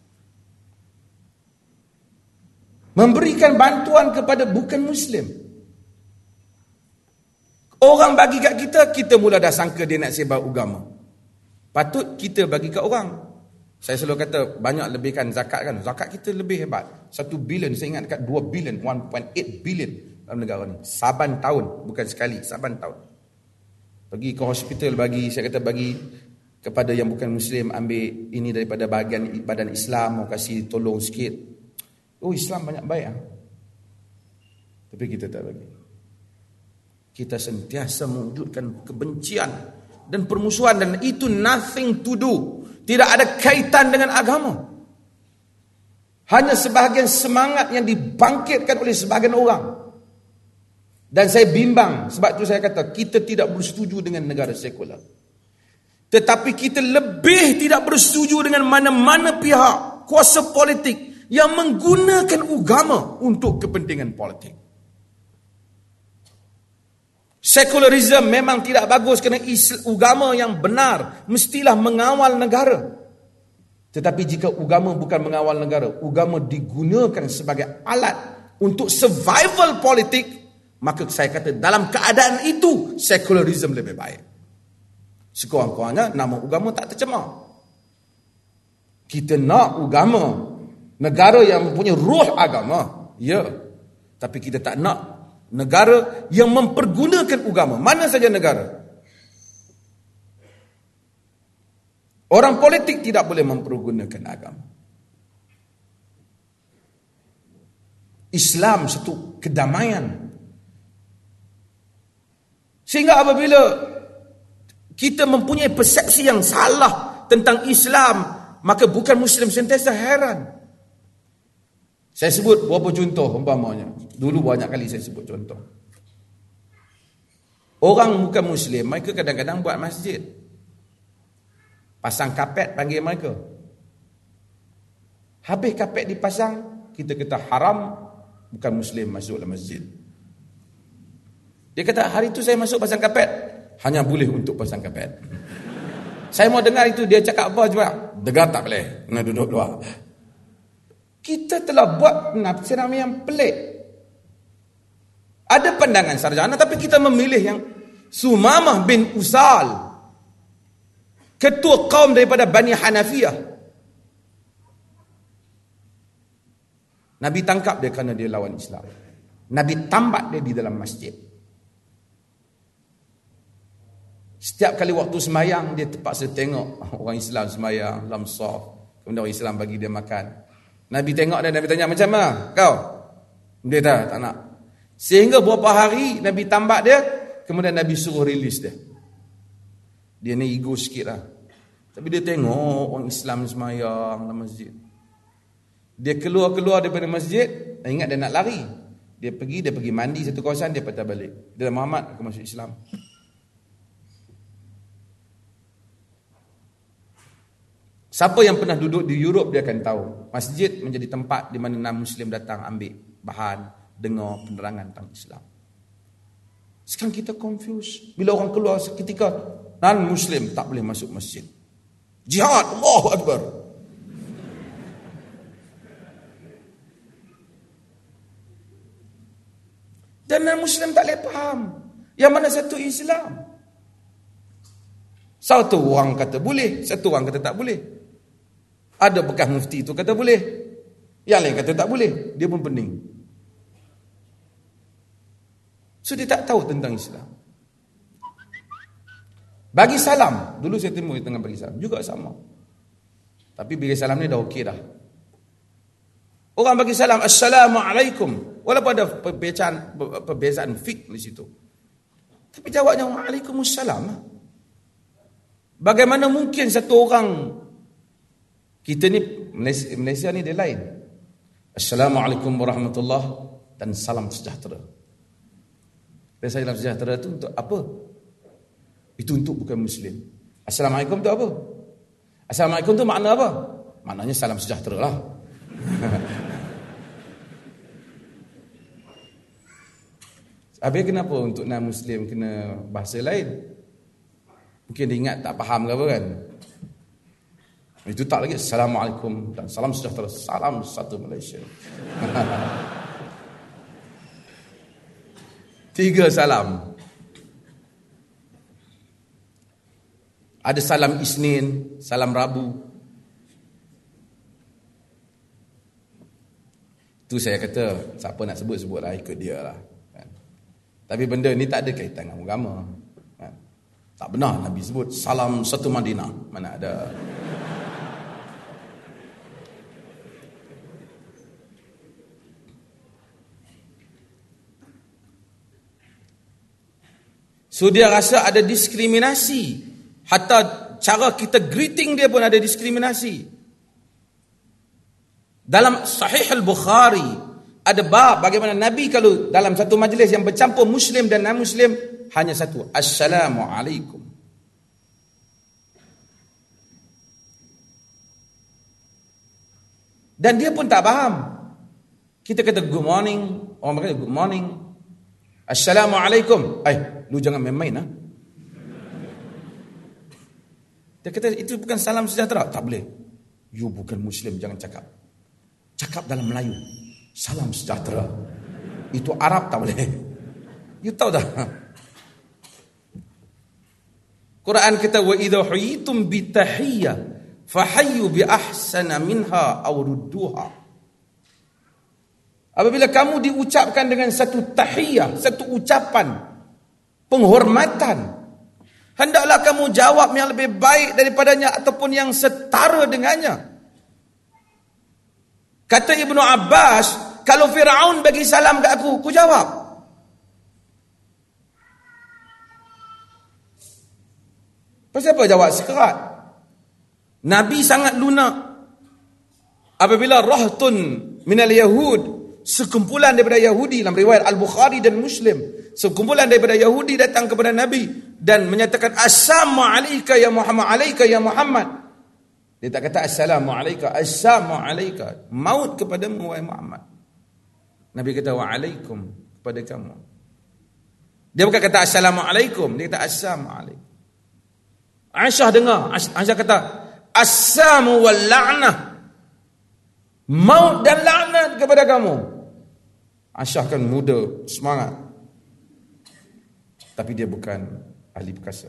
Speaker 2: Memberikan bantuan kepada bukan Muslim. Orang bagi kat kita mula dah sangka dia nak sebar agama. Patut kita bagi kat orang. Saya selalu kata, banyak lebihkan zakat kan. Zakat kita lebih hebat. 1 bilion, saya ingat dekat 2 bilion, 1.8 bilion dalam negara ni. Saban tahun, bukan sekali, saban tahun. Pergi ke hospital bagi, saya kata bagi kepada yang bukan Muslim, ambil ini daripada badan Islam, mau kasih tolong sikit. Oh, Islam banyak baik. Tapi kita tak bagi. Kita sentiasa mewujudkan kebencian dan permusuhan, dan itu nothing to do. Tidak ada kaitan dengan agama. Hanya sebahagian semangat yang dibangkitkan oleh sebahagian orang. Dan saya bimbang, sebab itu saya kata kita tidak bersetuju dengan negara sekular. Tetapi kita lebih tidak bersetuju dengan mana-mana pihak kuasa politik yang menggunakan agama untuk kepentingan politik. Sekularisme memang tidak bagus kerana agama yang benar mestilah mengawal negara. Tetapi jika agama bukan mengawal negara, agama digunakan sebagai alat untuk survival politik, maka saya kata dalam keadaan itu sekularisme lebih baik. Sekurang-kurangnya nama agama tak tercemar. Kita nak agama, negara yang mempunyai ruh agama, ya. Tapi kita tak nak negara yang mempergunakan agama. Mana saja negara. Orang politik tidak boleh mempergunakan agama. Islam satu kedamaian. Sehingga apabila kita mempunyai persepsi yang salah tentang Islam, maka bukan Muslim sentiasa heran. Saya sebut beberapa contoh umpamanya. Dulu banyak kali saya sebut contoh. Orang bukan Muslim, mereka kadang-kadang buat masjid. Pasang kapet panggil mereka. Habis kapet dipasang, kita kata haram, bukan Muslim masuk dalam masjid. Dia kata, hari itu saya masuk pasang kapet, hanya boleh untuk pasang kapet. Saya mau dengar itu, dia cakap apa juga? Dengar tak boleh, kena duduk luar. Kita telah buat penafsiran yang pelik. Ada pandangan sarjana, tapi kita memilih yang Sumamah bin Usal, ketua kaum daripada Bani Hanafiyah. Nabi tangkap dia kerana dia lawan Islam. Nabi tambat dia di dalam masjid. Setiap kali waktu semayang, dia terpaksa tengok orang Islam semayang dalam saf. Kemudian orang Islam bagi dia makan. Nabi tengok dan Nabi tanya, macam mana kau? Dia tak nak. Sehingga beberapa hari Nabi tambak dia, kemudian Nabi suruh rilis dia. Dia ni ego sikit lah. Tapi dia tengok orang Islam semayang dalam masjid. Dia keluar daripada masjid, ingat dia nak lari. Dia pergi mandi satu kawasan, dia patah balik. Dia Muhammad, aku masuk Islam. Siapa yang pernah duduk di Europe dia akan tahu. Masjid menjadi tempat di mana non-Muslim datang ambil bahan, dengar penerangan tentang Islam. Sekarang kita confused. Bila orang keluar seketika, non-Muslim tak boleh masuk masjid. Jihad, Allahu Akbar. Dan non-Muslim tak boleh faham yang mana satu Islam. Satu orang kata boleh, satu orang kata tak boleh. Ada bekas mufti itu kata boleh, yang lain kata tak boleh. Dia pun pening. So dia tak tahu tentang Islam. Bagi salam, dulu saya temu di tengah bagi salam, juga sama. Tapi bagi salam ni dah okey dah. Orang bagi salam, Assalamualaikum. Walaupun ada perbezaan fik di situ. Tapi jawabnya, Waalaikumsalam. Bagaimana mungkin satu orang, kita ni, Malaysia ni dia lain. Assalamualaikum warahmatullahi dan salam sejahtera. Biasa salam sejahtera tu untuk apa? Itu untuk bukan Muslim. Assalamualaikum tu apa? Assalamualaikum tu makna apa? Maknanya salam sejahtera lah. Habis kenapa untuk non-Muslim kena bahasa lain? Mungkin dia ingat tak faham ke apa kan? Itu tak lagi. Assalamualaikum dan salam sejahtera. Salam satu Malaysia. 3 salam. Ada salam Isnin, salam Rabu. Itu saya kata, siapa nak sebut-sebutlah, ikut dia lah. Tapi benda ni tak ada kaitan dengan agama. Tak benar Nabi sebut salam satu Madinah. Mana ada. So dia rasa ada diskriminasi. Hatta cara kita greeting dia pun ada diskriminasi. Dalam Sahih Al-Bukhari ada bab bagaimana Nabi kalau dalam satu majlis yang bercampur Muslim dan non-Muslim, hanya satu, Assalamualaikum. Dan dia pun tak faham. Kita kata good morning, orang kata good morning. Assalamualaikum. Lu jangan main-main lah. Dia kata itu bukan salam sejahtera. Tak boleh. You bukan Muslim, jangan cakap. Cakap dalam Melayu. Salam sejahtera. Itu Arab tak boleh. You tahu dah. Quran kata wa idza huyitum bi tahiyyah fahayyu bi ahsana minha aw rudduha. Apabila kamu diucapkan dengan satu tahiyyah, satu ucapan penghormatan, hendaklah kamu jawab yang lebih baik daripadanya ataupun yang setara dengannya. Kata Ibnu Abbas, kalau Firaun bagi salam ke aku jawab. Pasal apa jawab sekerat? Nabi sangat lunak. Apabila rahtun minal Yahud, sekumpulan daripada Yahudi, dalam riwayat Al-Bukhari dan Muslim, sekumpulan daripada Yahudi datang kepada Nabi dan menyatakan assalamu alayka ya Muhammad, alayka ya Muhammad. Dia tak kata assalamu alayka, assalamu alayka, maut kepadamu wahai Muhammad. Nabi kata wa alaikum, kepada kamu. Dia bukan kata assalamu alaikum, dia kata assalamu alaikum. Aisyah dengar, Aisyah kata assalamu wal la'nah, maut dan laknat kepada kamu. Aisyah kan muda, semangat. Tapi dia bukan ahli perkasa.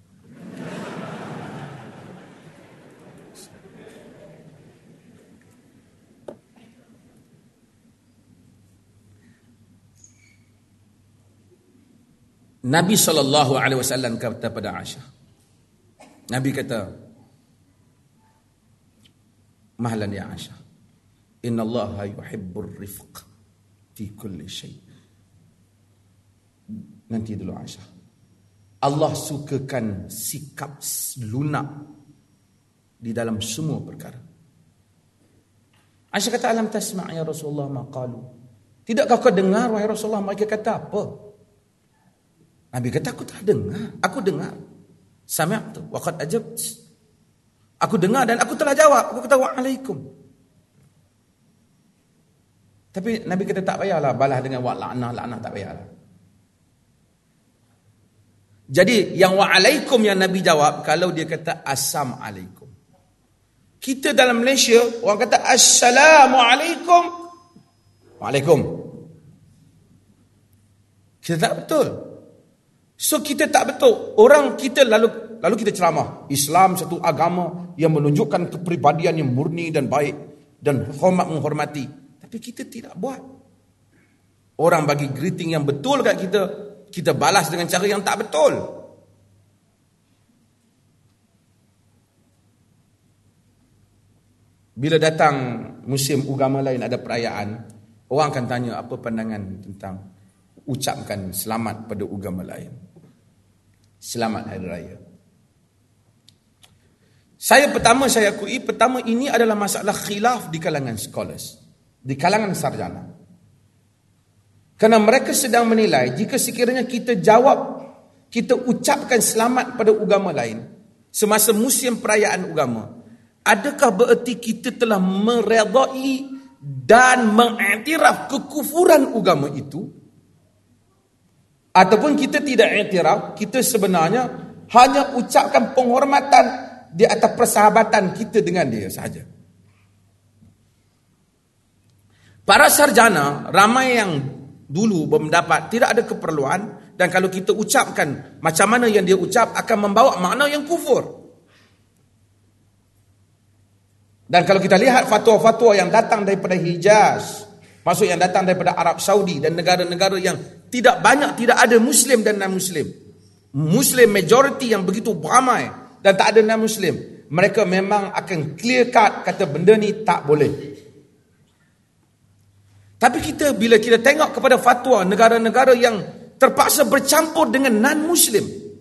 Speaker 2: Nabi SAW kata pada Aisyah, Nabi kata, mahlan ya Aisyah, inna Allah yuhibbur rifq fi kulli shay. Nanti dulu Aisyah, Allah sukakan sikap lunak di dalam semua perkara. Aisyah kata, alam tasma' ya Rasulullah ma qalu, tidakkah kau dengar wahai Rasulullah mereka kata apa? Nabi kata, aku tak dengar. Aku dengar. Sami'tu wa qad ajabt. Aku dengar dan aku telah jawab. Aku kata wa'alaikum. Tapi Nabi kata tak payahlah balas dengan la'nah tak payahlah. Jadi yang wa'alaikum yang Nabi jawab kalau dia kata assalamualaikum. Kita dalam Malaysia orang kata assalamualaikum, wa'alaikum. Kita tak betul. So kita tak betul. Orang kita lalu kita ceramah. Islam satu agama yang menunjukkan kepribadian yang murni dan baik dan hormat menghormati. Tapi kita tidak buat. Orang bagi greeting yang betul kat kita, kita balas dengan cara yang tak betul. Bila datang musim agama lain ada perayaan, orang akan tanya apa pandangan tentang ucapkan selamat pada agama lain. Selamat Hari Raya. Saya akui ini adalah masalah khilaf di kalangan scholars, di kalangan sarjana. Kerana mereka sedang menilai jika sekiranya kita ucapkan selamat pada agama lain semasa musim perayaan agama, adakah bererti kita telah meredai dan mengiktiraf kekufuran agama itu? Ataupun kita tidak iktiraf, kita sebenarnya hanya ucapkan penghormatan di atas persahabatan kita dengan dia sahaja. Para sarjana, ramai yang dulu berpendapat tidak ada keperluan, dan kalau kita ucapkan macam mana yang dia ucap akan membawa makna yang kufur. Dan kalau kita lihat fatwa-fatwa yang datang daripada Hijaz, maksud yang datang daripada Arab Saudi dan negara-negara yang tidak ada Muslim dan non-Muslim. Muslim majority yang begitu beramai dan tak ada non-Muslim. Mereka memang akan clear cut kata benda ni tak boleh. Tapi bila kita tengok kepada fatwa negara-negara yang terpaksa bercampur dengan non-Muslim.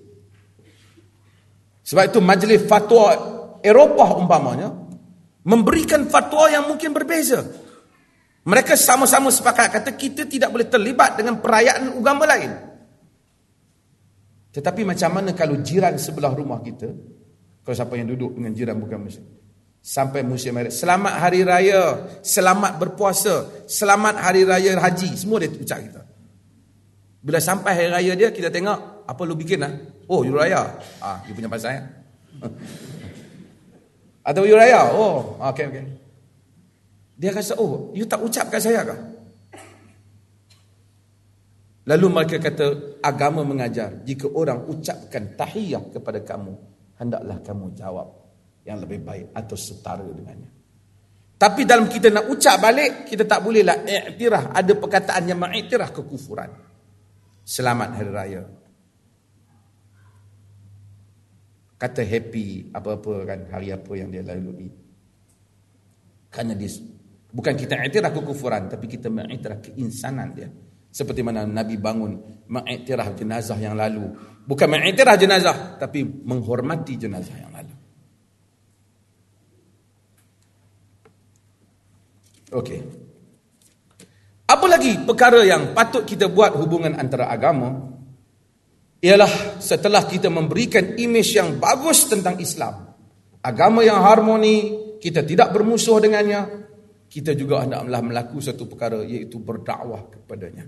Speaker 2: Sebab itu Majlis Fatwa Eropah umpamanya memberikan fatwa yang mungkin berbeza. Mereka sama-sama sepakat kata kita tidak boleh terlibat dengan perayaan agama lain. Tetapi macam mana kalau jiran sebelah rumah kita, kalau siapa yang duduk dengan jiran bukan Muslim, sampai musim hari, selamat hari raya, selamat berpuasa, selamat hari raya haji, semua dia ucap kita. Bila sampai hari raya dia, kita tengok, apa lu bikin lah? Oh, you raya. Dia punya pasal ya. Atau you raya. Oh, okay. Dia rasa, oh, you tak ucap kat saya kah? Lalu mereka kata, agama mengajar, jika orang ucapkan tahiyah kepada kamu, hendaklah kamu jawab yang lebih baik atau setara dengannya. Tapi dalam kita nak ucap balik, kita tak bolehlah iktiraf. Ada perkataan yang mengiktiraf kekufuran. Selamat Hari Raya. Kata happy apa-apa kan, hari apa yang dia lalui. Kerana dia bukan kita iktiraf kekufuran, tapi kita mengiktiraf keinsanan dia. Seperti mana Nabi bangun mengiktiraf jenazah yang lalu. Bukan mengiktiraf jenazah, tapi menghormati jenazah yang lalu. Okey. Apa lagi perkara yang patut kita buat hubungan antara agama? Ialah setelah kita memberikan imej yang bagus tentang Islam, agama yang harmoni, kita tidak bermusuh dengannya, kita juga hendaklah melakukan satu perkara, iaitu berdakwah kepadanya.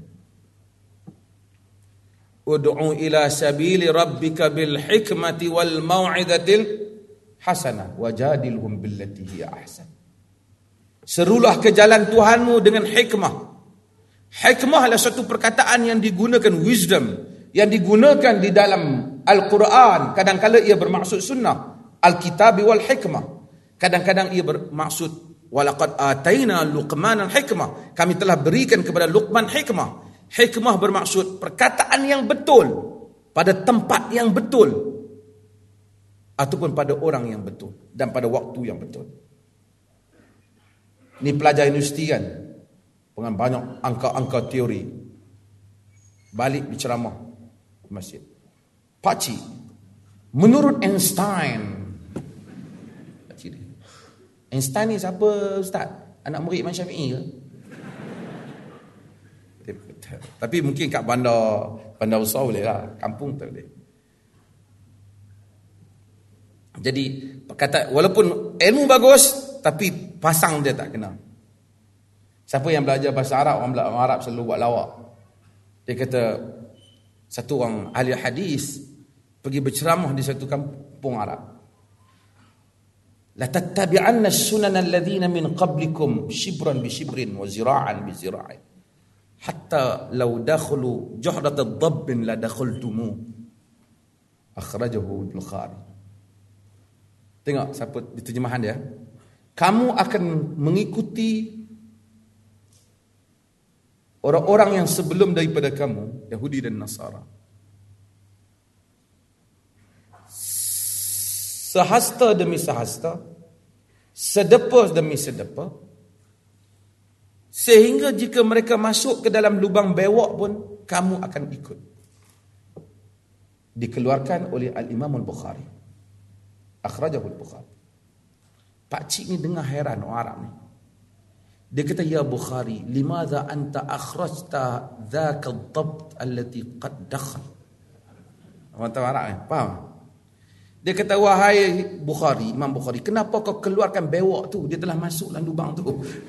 Speaker 2: Ud'u ila sabili rabbika bil hikmati wal mau'izatil hasanah wajadilhum billati hiya ahsan. Serulah ke jalan Tuhanmu dengan hikmah. Hikmah adalah satu perkataan yang digunakan wisdom, yang digunakan di dalam Al-Quran. Kadang-kadang ia bermaksud sunnah, Al-Kitab wal hikmah. Kadang-kadang ia bermaksud walaqad ataina Luqman al-hikmah. Kami telah berikan kepada Luqman hikmah. Hikmah bermaksud perkataan yang betul pada tempat yang betul ataupun pada orang yang betul dan pada waktu yang betul. Ni pelajar universiti kan, dengan banyak angka-angka teori, balik berceramah di masjid. Pakcik, menurut Einstein ni siapa Ustaz? Anak murid Imam Syafi'i ke? Tapi mungkin kat bandar besar boleh lah, kampung tak boleh. Jadi kata walaupun ilmu bagus, tapi pasang dia tak kena. Siapa yang belajar bahasa Arab, orang Arab selalu buat lawak. Dia kata satu orang ahli hadis pergi berceramah di satu kampung Arab. La tattabi'anna as-sunana alladhina min qablikum shibran bi shibrin wa zira'an bi zira'in hatta law dakhalu juhrat ad-dabb la dakhaltumu. Akhrajahu Al-Bukhari. Tengok siapa di terjemahan dia. Kamu akan mengikuti orang-orang yang sebelum daripada kamu, Yahudi dan Nasara, sehasta demi sehasta, sedepa demi sedepa, sehingga jika mereka masuk ke dalam lubang bewok pun kamu akan ikut. Dikeluarkan oleh Al-Imam Al-Bukhari, akhrajahu Al-Bukhari. Pakcik ni dengar heran orang Arab ni. Dia kata, ya Bukhari, limadha anta akhrajta dhaka ad-dabt allati qad dakhal. Orang tahu Arab ni, faham? Dia kata, wahai Bukhari, Imam Bukhari, kenapa kau keluarkan bewok tu? Dia telah masuk dalam lubang tu.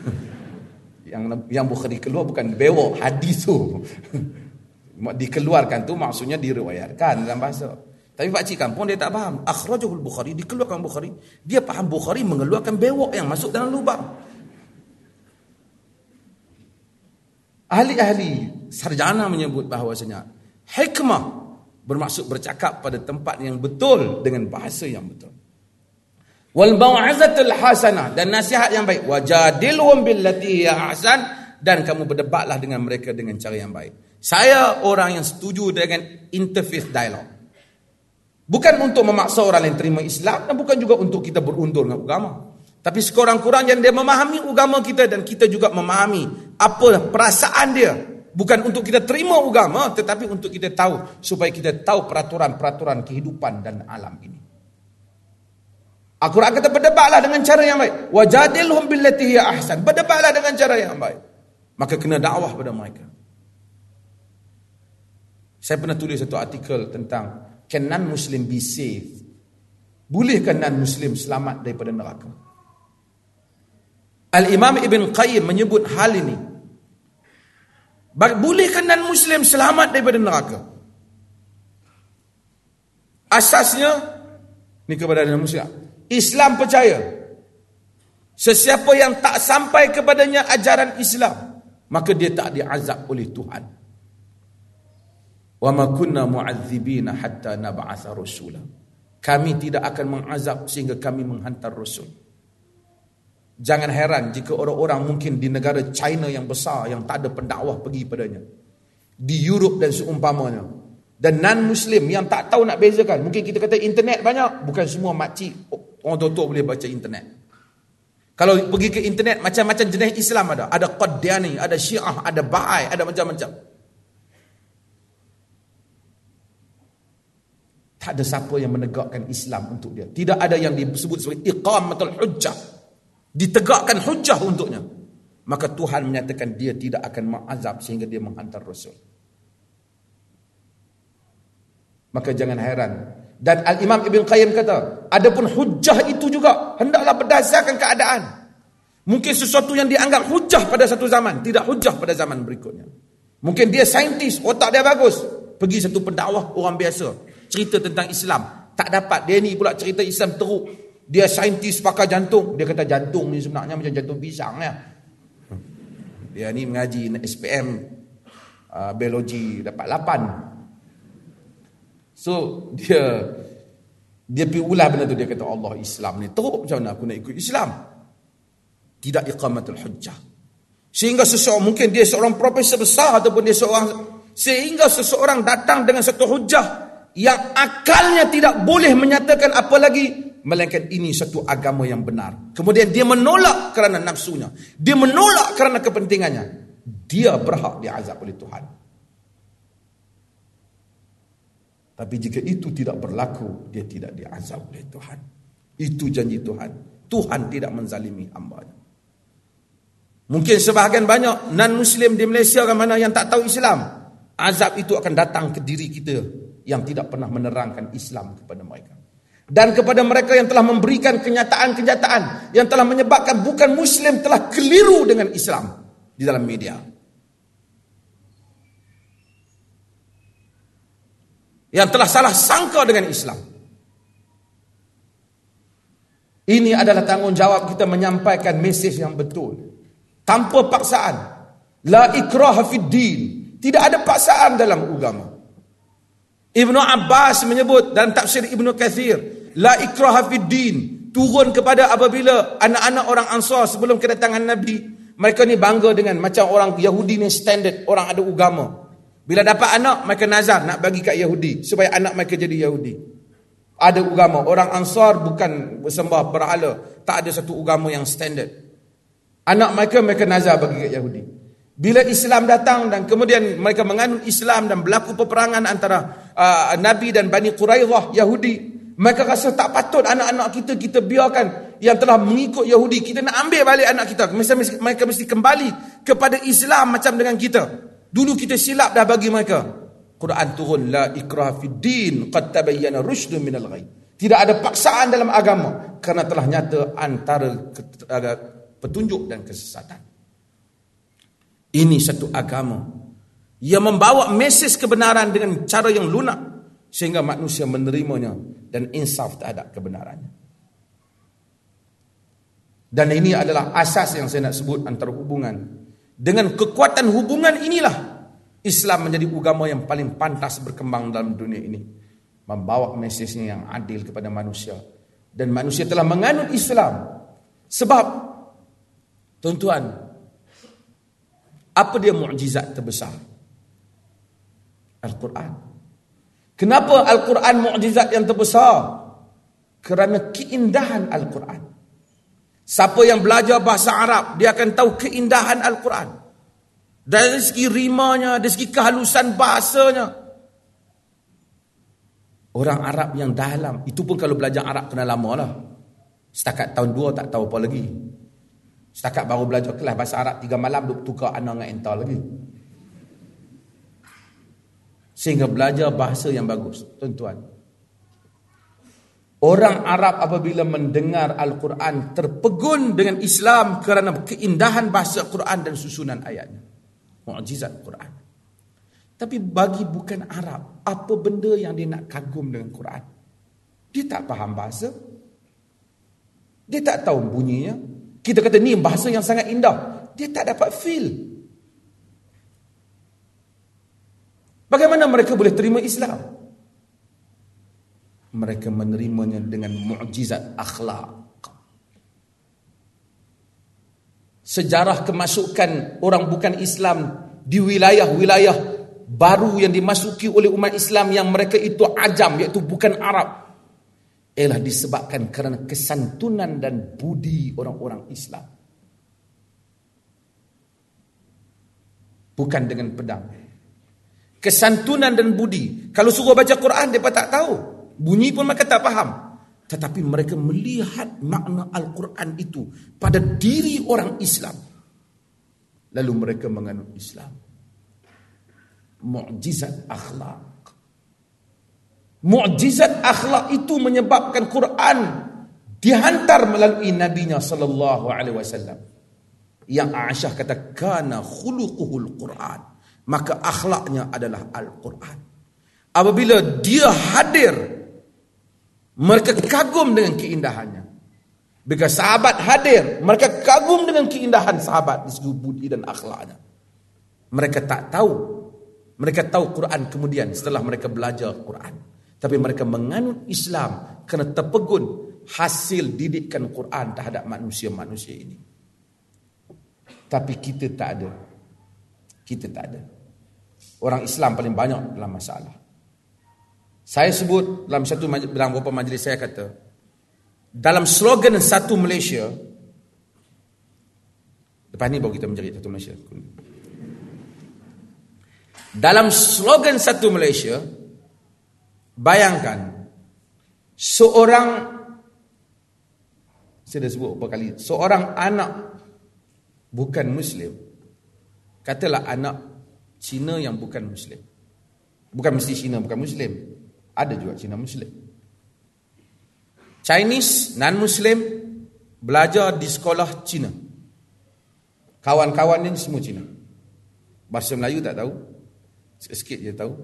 Speaker 2: Yang Bukhari keluar bukan bewok, hadis tu. Dikeluarkan tu maksudnya diriwayatkan dalam bahasa. Tapi pakcik kampung dia tak faham. Akhrajahul Bukhari, dikeluarkan Bukhari. Dia faham Bukhari mengeluarkan bewok yang masuk dalam lubang. Ahli-ahli sarjana menyebut bahawasanya hikmah bermaksud bercakap pada tempat yang betul dengan bahasa yang betul. Wal mau'izatul hasanah, dan nasihat yang baik. Wajadilhum billati hiya ahsan, dan kamu berdebatlah dengan mereka dengan cara yang baik. Saya orang yang setuju dengan interfaith dialogue. Bukan untuk memaksa orang lain terima Islam, dan bukan juga untuk kita berundur dengan agama. Tapi sekurang-kurangnya dia memahami agama kita, dan kita juga memahami apa perasaan dia. Bukan untuk kita terima agama, tetapi untuk kita tahu, supaya kita tahu peraturan-peraturan kehidupan dan alam ini. Al-Quran kata berdebatlah dengan cara yang baik. Wajadilhum billati hiya ahsan. Berdebatlah dengan cara yang baik. Maka kena dakwah pada mereka. Saya pernah tulis satu artikel tentang can non-Muslim be safe? Bolehkah non-Muslim selamat daripada neraka? Al-Imam Ibn Qayyim menyebut hal ini. Bolehkah non-Muslim selamat daripada neraka? Asasnya ni kepada non-Muslim. Islam percaya sesiapa yang tak sampai kepadanya ajaran Islam, maka dia tak diazab oleh Tuhan. Wa ma kunna mu'adzibina hatta nab'atha rasula. Kami tidak akan mengazab sehingga kami menghantar rasul. Jangan heran jika orang-orang mungkin di negara China yang besar yang tak ada pendakwah pergi padanya, di Europe dan seumpamanya, dan non-Muslim yang tak tahu nak bezakan. Mungkin kita kata internet banyak, bukan semua makcik orang tua-tua boleh baca internet. Kalau pergi ke internet, macam-macam jenis Islam ada. Ada Qadiani, ada Syiah, ada Bahai, ada macam-macam. Tak ada siapa yang menegakkan Islam untuk dia. Tidak ada yang disebut sebagai iqamatul hujjah. Ditegakkan hujjah untuknya. Maka Tuhan menyatakan dia tidak akan mengazab sehingga dia menghantar Rasul. Maka jangan heran. Dan Al-Imam Ibn Qayyim kata, adapun hujjah itu juga hendaklah berdasarkan keadaan. Mungkin sesuatu yang dianggap hujjah pada satu zaman, tidak hujjah pada zaman berikutnya. Mungkin dia saintis, otak dia bagus. Pergi satu pendakwah orang biasa, cerita tentang Islam. Tak dapat, dia ni pula cerita Islam teruk. Dia saintis pakar jantung. Dia kata jantung ni sebenarnya macam jantung pisang ya. Dia ni mengaji SPM biologi dapat 8. So dia pergi ulah benda tu. Dia kata Allah Islam ni teruk, macam mana aku nak ikut Islam? Tidak iqamatul hujjah. Sehingga seseorang, mungkin dia seorang profesor besar ataupun dia seorang, sehingga seseorang datang dengan satu hujjah yang akalnya tidak boleh menyatakan apa lagi melainkan ini satu agama yang benar. Kemudian dia menolak kerana nafsunya, dia menolak kerana kepentingannya. Dia berhak diazab oleh Tuhan. Tapi jika itu tidak berlaku, dia tidak diazab oleh Tuhan. Itu janji Tuhan. Tuhan tidak menzalimi hamba-Nya. Mungkin sebahagian banyak non-Muslim di Malaysia mana yang tak tahu Islam, azab itu akan datang ke diri kita yang tidak pernah menerangkan Islam kepada mereka. Dan kepada mereka yang telah memberikan kenyataan-kenyataan yang telah menyebabkan bukan Muslim telah keliru dengan Islam di dalam media. Yang telah salah sangka dengan Islam. Ini adalah tanggungjawab kita menyampaikan mesej yang betul. Tanpa paksaan. La ikraha fid din. Tidak ada paksaan dalam agama. Ibnu Abbas menyebut dalam tafsir Ibnu Kathir, la ikraha fid din, turun kepada apabila anak-anak orang Ansar sebelum kedatangan Nabi mereka ni bangga dengan macam orang Yahudi ni standard, orang ada agama. Bila dapat anak, mereka nazar nak bagi kat Yahudi supaya anak mereka jadi Yahudi. Ada agama. Orang Ansar bukan bersembah berhala, tak ada satu agama yang standard. Anak mereka nazar bagi kat Yahudi. Bila Islam datang dan kemudian mereka menganut Islam dan berlaku peperangan antara Nabi dan Bani Quraidah Yahudi, mereka rasa tak patut anak-anak kita biarkan yang telah mengikut Yahudi. Kita nak ambil balik anak kita. Mereka mesti kembali kepada Islam macam dengan kita. Dulu kita silap dah bagi mereka. Quran turun, la ikraha fid din, qad tabayyana rusydu minal ghayy. Tidak ada paksaan dalam agama kerana telah nyata antara petunjuk dan kesesatan. Ini satu agama yang membawa mesej kebenaran dengan cara yang lunak sehingga manusia menerimanya dan insaf terhadap kebenarannya. Dan ini adalah asas yang saya nak sebut antara hubungan. Dengan kekuatan hubungan inilah Islam menjadi agama yang paling pantas berkembang dalam dunia ini. Membawa mesejnya yang adil kepada manusia. Dan manusia telah menganut Islam. Sebab, tuan-tuan, apa dia mukjizat terbesar? Al-Quran. Kenapa Al-Quran mukjizat yang terbesar? Kerana keindahan Al-Quran. Siapa yang belajar bahasa Arab, dia akan tahu keindahan Al-Quran. Dari segi rimanya, dari segi kehalusan bahasanya. Orang Arab yang dalam, itu pun kalau belajar Arab kena lama lah. Setakat tahun 2 tak tahu apa lagi. Setakat baru belajar kelas bahasa Arab 3 malam, duk tukar ana dengan enta lagi. Sehingga belajar bahasa yang bagus, tuan-tuan. Orang Arab apabila mendengar Al-Quran terpegun dengan Islam kerana keindahan bahasa Quran dan susunan ayatnya. Mukjizat Quran. Tapi bagi bukan Arab, apa benda yang dia nak kagum dengan Quran? Dia tak faham bahasa. Dia tak tahu bunyinya. Kita kata ni bahasa yang sangat indah. Dia tak dapat feel. Bagaimana mereka boleh terima Islam? Mereka menerimanya dengan mukjizat akhlak. Sejarah kemasukan orang bukan Islam di wilayah-wilayah baru yang dimasuki oleh umat Islam yang mereka itu ajam, iaitu bukan Arab, ialah disebabkan kerana kesantunan dan budi orang-orang Islam. Bukan dengan pedang. Kesantunan dan budi. Kalau suruh baca Quran, mereka tak tahu. Bunyi pun mereka tak faham. Tetapi mereka melihat makna Al-Quran itu pada diri orang Islam. Lalu mereka menganut Islam. Mukjizat akhlak. Mukjizat akhlak itu menyebabkan Quran dihantar melalui nabinya sallallahu alaihi wasallam. Yang Aisyah kata kana khuluquhul Quran, maka akhlaknya adalah Al-Quran. Apabila dia hadir, mereka kagum dengan keindahannya. Bila sahabat hadir, mereka kagum dengan keindahan sahabat di segi budi dan akhlaknya. Mereka tak tahu. Mereka tahu Quran kemudian setelah mereka belajar Quran. Tapi mereka menganut Islam kerana terpegun hasil didikan Quran terhadap manusia-manusia ini. Tapi kita tak ada. Kita tak ada. Orang Islam paling banyak dalam masalah. Saya sebut dalam beberapa majlis saya kata, dalam slogan Satu Malaysia, lepas ni baru kita mencari Satu Malaysia. Dalam slogan Satu Malaysia, bayangkan seorang, saya dah sebut beberapa kali, seorang anak bukan Muslim, katalah anak Cina yang bukan Muslim. Bukan mesti Cina bukan Muslim. Ada juga Cina Muslim. Chinese, non-Muslim, belajar di sekolah Cina. Kawan-kawan ni semua Cina. Bahasa Melayu tak tahu. Sikit-sikit je tahu.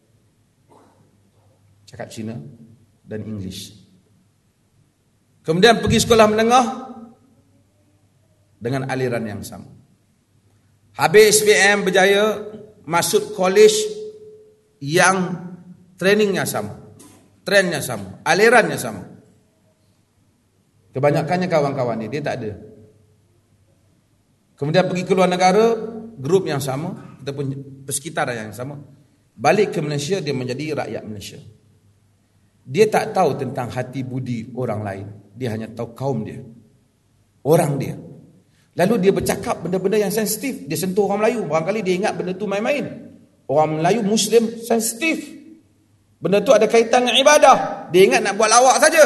Speaker 2: Cakap Cina dan English. Kemudian pergi sekolah menengah dengan aliran yang sama. Habis SPM berjaya, masuk college yang trainingnya sama, trendnya sama, alirannya sama. Kebanyakannya kawan-kawan ni, dia tak ada. Kemudian pergi ke luar negara, grup yang sama, ataupun persekitaran yang sama. Balik ke Malaysia, dia menjadi rakyat Malaysia. Dia tak tahu tentang hati budi orang lain. Dia hanya tahu kaum dia, orang dia. Lalu dia bercakap benda-benda yang sensitif. Dia sentuh orang Melayu. Barangkali dia ingat benda tu main-main. Orang Melayu Muslim sensitif. Benda tu ada kaitan dengan ibadah. Dia ingat nak buat lawak saja.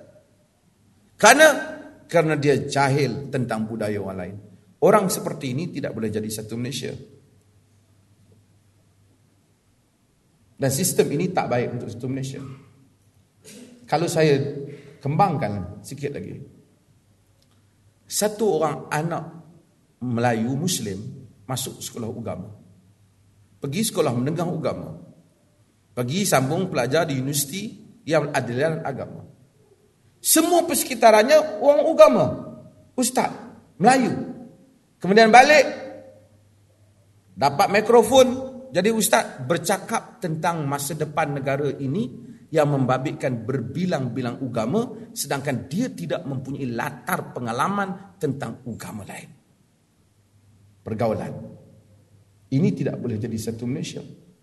Speaker 2: Kerana dia jahil tentang budaya orang lain. Orang seperti ini tidak boleh jadi satu Malaysia. Dan sistem ini tak baik untuk satu Malaysia. Kalau saya kembangkan sikit lagi. Satu orang anak Melayu Muslim masuk sekolah agama. Pergi sekolah menengah agama. Pergi sambung pelajar di universiti yang adilan agama. Semua persekitarannya orang agama. Ustaz Melayu. Kemudian balik dapat mikrofon, jadi ustaz bercakap tentang masa depan negara ini yang membabitkan berbilang-bilang agama, sedangkan dia tidak mempunyai latar pengalaman tentang agama lain. Pergaulan ini tidak boleh jadi satu Malaysia.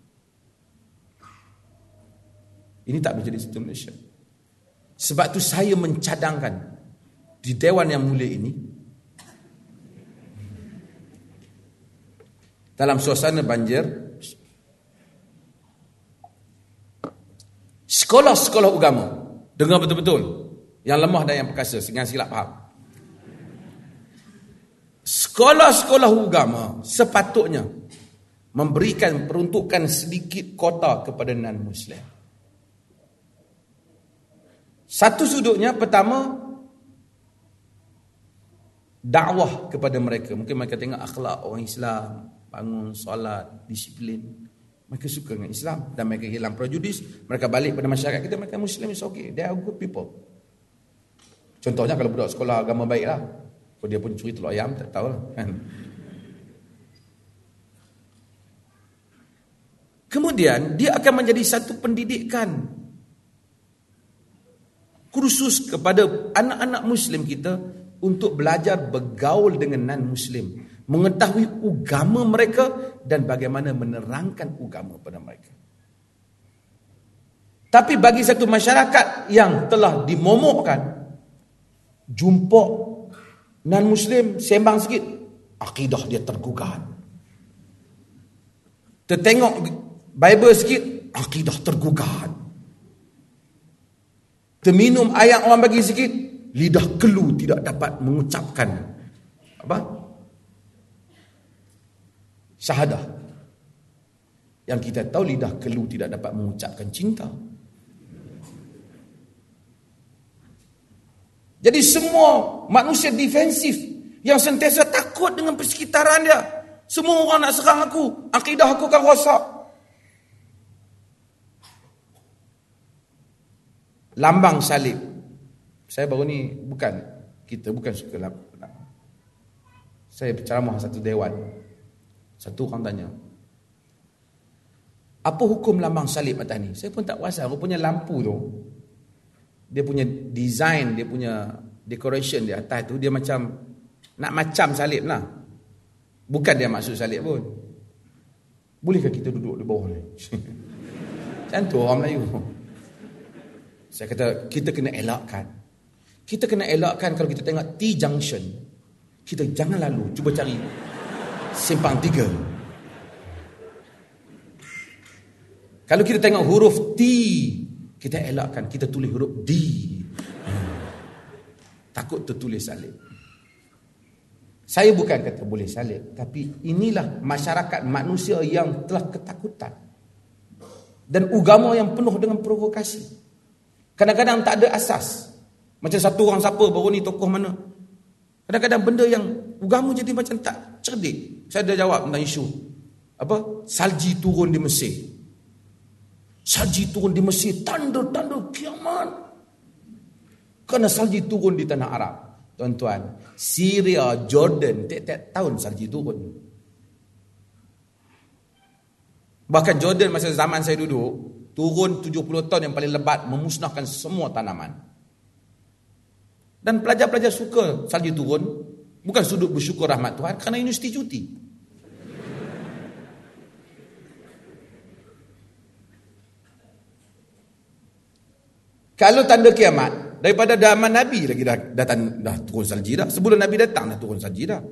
Speaker 2: Ini tak boleh jadi satu Malaysia. Sebab tu saya mencadangkan di Dewan yang mulia ini, dalam suasana banjir, sekolah-sekolah agama, dengar betul-betul, yang lemah dan yang perkasa, jangan silap faham. Sekolah-sekolah agama sepatutnya memberikan peruntukan sedikit kota kepada non-Muslim. Satu sudutnya, pertama, dakwah kepada mereka. Mungkin mereka tengok akhlak orang Islam, bangun, solat, disiplin. Mereka suka dengan Islam dan mereka hilang prejudis. Mereka balik pada masyarakat kita, mereka Muslim is okay. They are good people. Contohnya kalau budak sekolah agama baik lah. Kalau dia pun curi telur ayam, tak tahu lah kan. Kemudian dia akan menjadi satu pendidikan kursus kepada anak-anak Muslim kita untuk belajar bergaul dengan non-Muslim, mengetahui agama mereka dan bagaimana menerangkan agama pada mereka. Tapi bagi satu masyarakat yang telah dimomokkan, jumpa non-Muslim sembang sikit, akidah dia tergugah. Tertengok Bible sikit, akidah tergugah. Terminum ayat orang bagi sikit, lidah kelu tidak dapat mengucapkan apa? Syahadah. Yang kita tahu lidah kelu tidak dapat mengucapkan cinta. Jadi semua manusia defensif yang sentiasa takut dengan persekitaran dia. Semua orang nak serang aku, akidah aku akan rosak. Lambang salib. Saya baru ni bukan suka lambang. Saya berceramah satu dewan. Satu orang tanya, apa hukum lambang salib atas ni? Saya pun tak puasa. Rupanya lampu tu, dia punya design, dia punya decoration di atas tu, dia macam nak macam salib lah. Bukan dia maksud salib pun. Bolehkah kita duduk di bawah ni? Macam tu orang Melayu. Saya kata kita kena elakkan. Kita kena elakkan kalau kita tengok T-junction. Kita jangan lalu, cuba cari simpang 3. Kalau kita tengok huruf T, kita elakkan, kita tulis huruf D. Takut tertulis salib. Saya bukan kata boleh salib, tapi inilah masyarakat manusia yang telah ketakutan dan agama yang penuh dengan provokasi. Kadang-kadang tak ada asas. Macam satu orang siapa baru ni, tokoh mana. Kadang-kadang benda yang agama jadi macam tak cerdik. Saya dah jawab tentang isu apa? Salji turun di Mesir. Salji turun di Mesir, tanda-tanda kiamat. Kerana salji turun di tanah Arab. Tuan-tuan, Syria, Jordan, tiap-tiap tahun salji turun. Bahkan Jordan masa zaman saya duduk, turun 70 tahun yang paling lebat, memusnahkan semua tanaman. Dan pelajar-pelajar suka salji turun. Bukan sudut bersyukur rahmat Tuhan, kerana universiti cuti. Kalau tanda kiamat, daripada zaman Nabi lagi dah turun salji dah. Sebelum Nabi datang dah turun salji dah.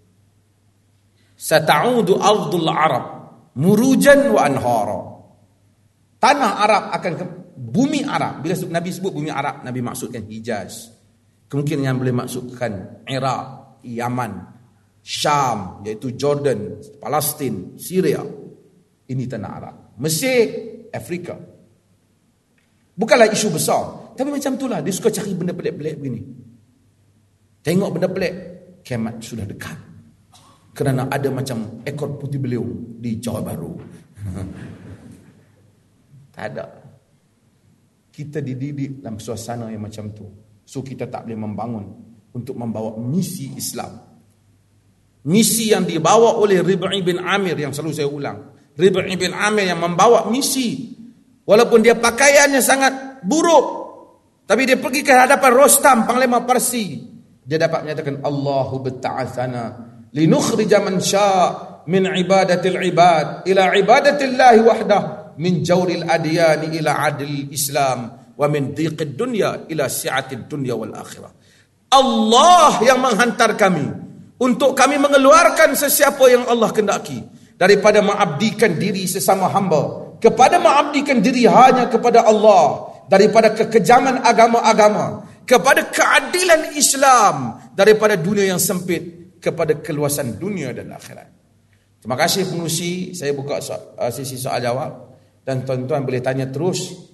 Speaker 2: Sata'udu ardul Arab murujan wa anhara. Tanah Arab akan bumi Arab. Bila Nabi sebut bumi Arab, Nabi maksudkan Hijaz. Kemungkinan yang boleh maksudkan Iraq, Yaman, Syam, iaitu Jordan, Palestin, Syria. Ini tanah Arab. Mesir, Afrika. Bukanlah isu besar, tapi macam itulah, dia suka cari benda pelik-pelik begini. Tengok benda pelik, kiamat sudah dekat. Kerana ada macam ekor putih beliung di Johor Bahru. Tak ada. Kita dididik dalam suasana yang macam tu. So kita tak boleh membangun untuk membawa misi Islam. Misi yang dibawa oleh Rib'i bin Amir, yang selalu saya ulang. Rib'i bin Amir yang membawa misi. Walaupun dia pakaiannya sangat buruk, tapi dia pergi ke hadapan Rostam, panglima Parsi. Dia dapat menyatakan, Allahu bita'athana linukhrija man sya' min ibadatil ibad ila ibadatillahi wahdah, min jawril adyani ila adil Islam, wa min dhiqid dunya ila si'atid dunya wal akhirah. Allah yang menghantar kami untuk kami mengeluarkan sesiapa yang Allah kendaki daripada mengabdikan diri sesama hamba kepada mengabdikan diri hanya kepada Allah, daripada kekejaman agama-agama kepada keadilan Islam, daripada dunia yang sempit kepada keluasan dunia dan akhirat. Terima kasih pengurusi. Saya buka sesi soal jawab dan tuan-tuan boleh tanya terus.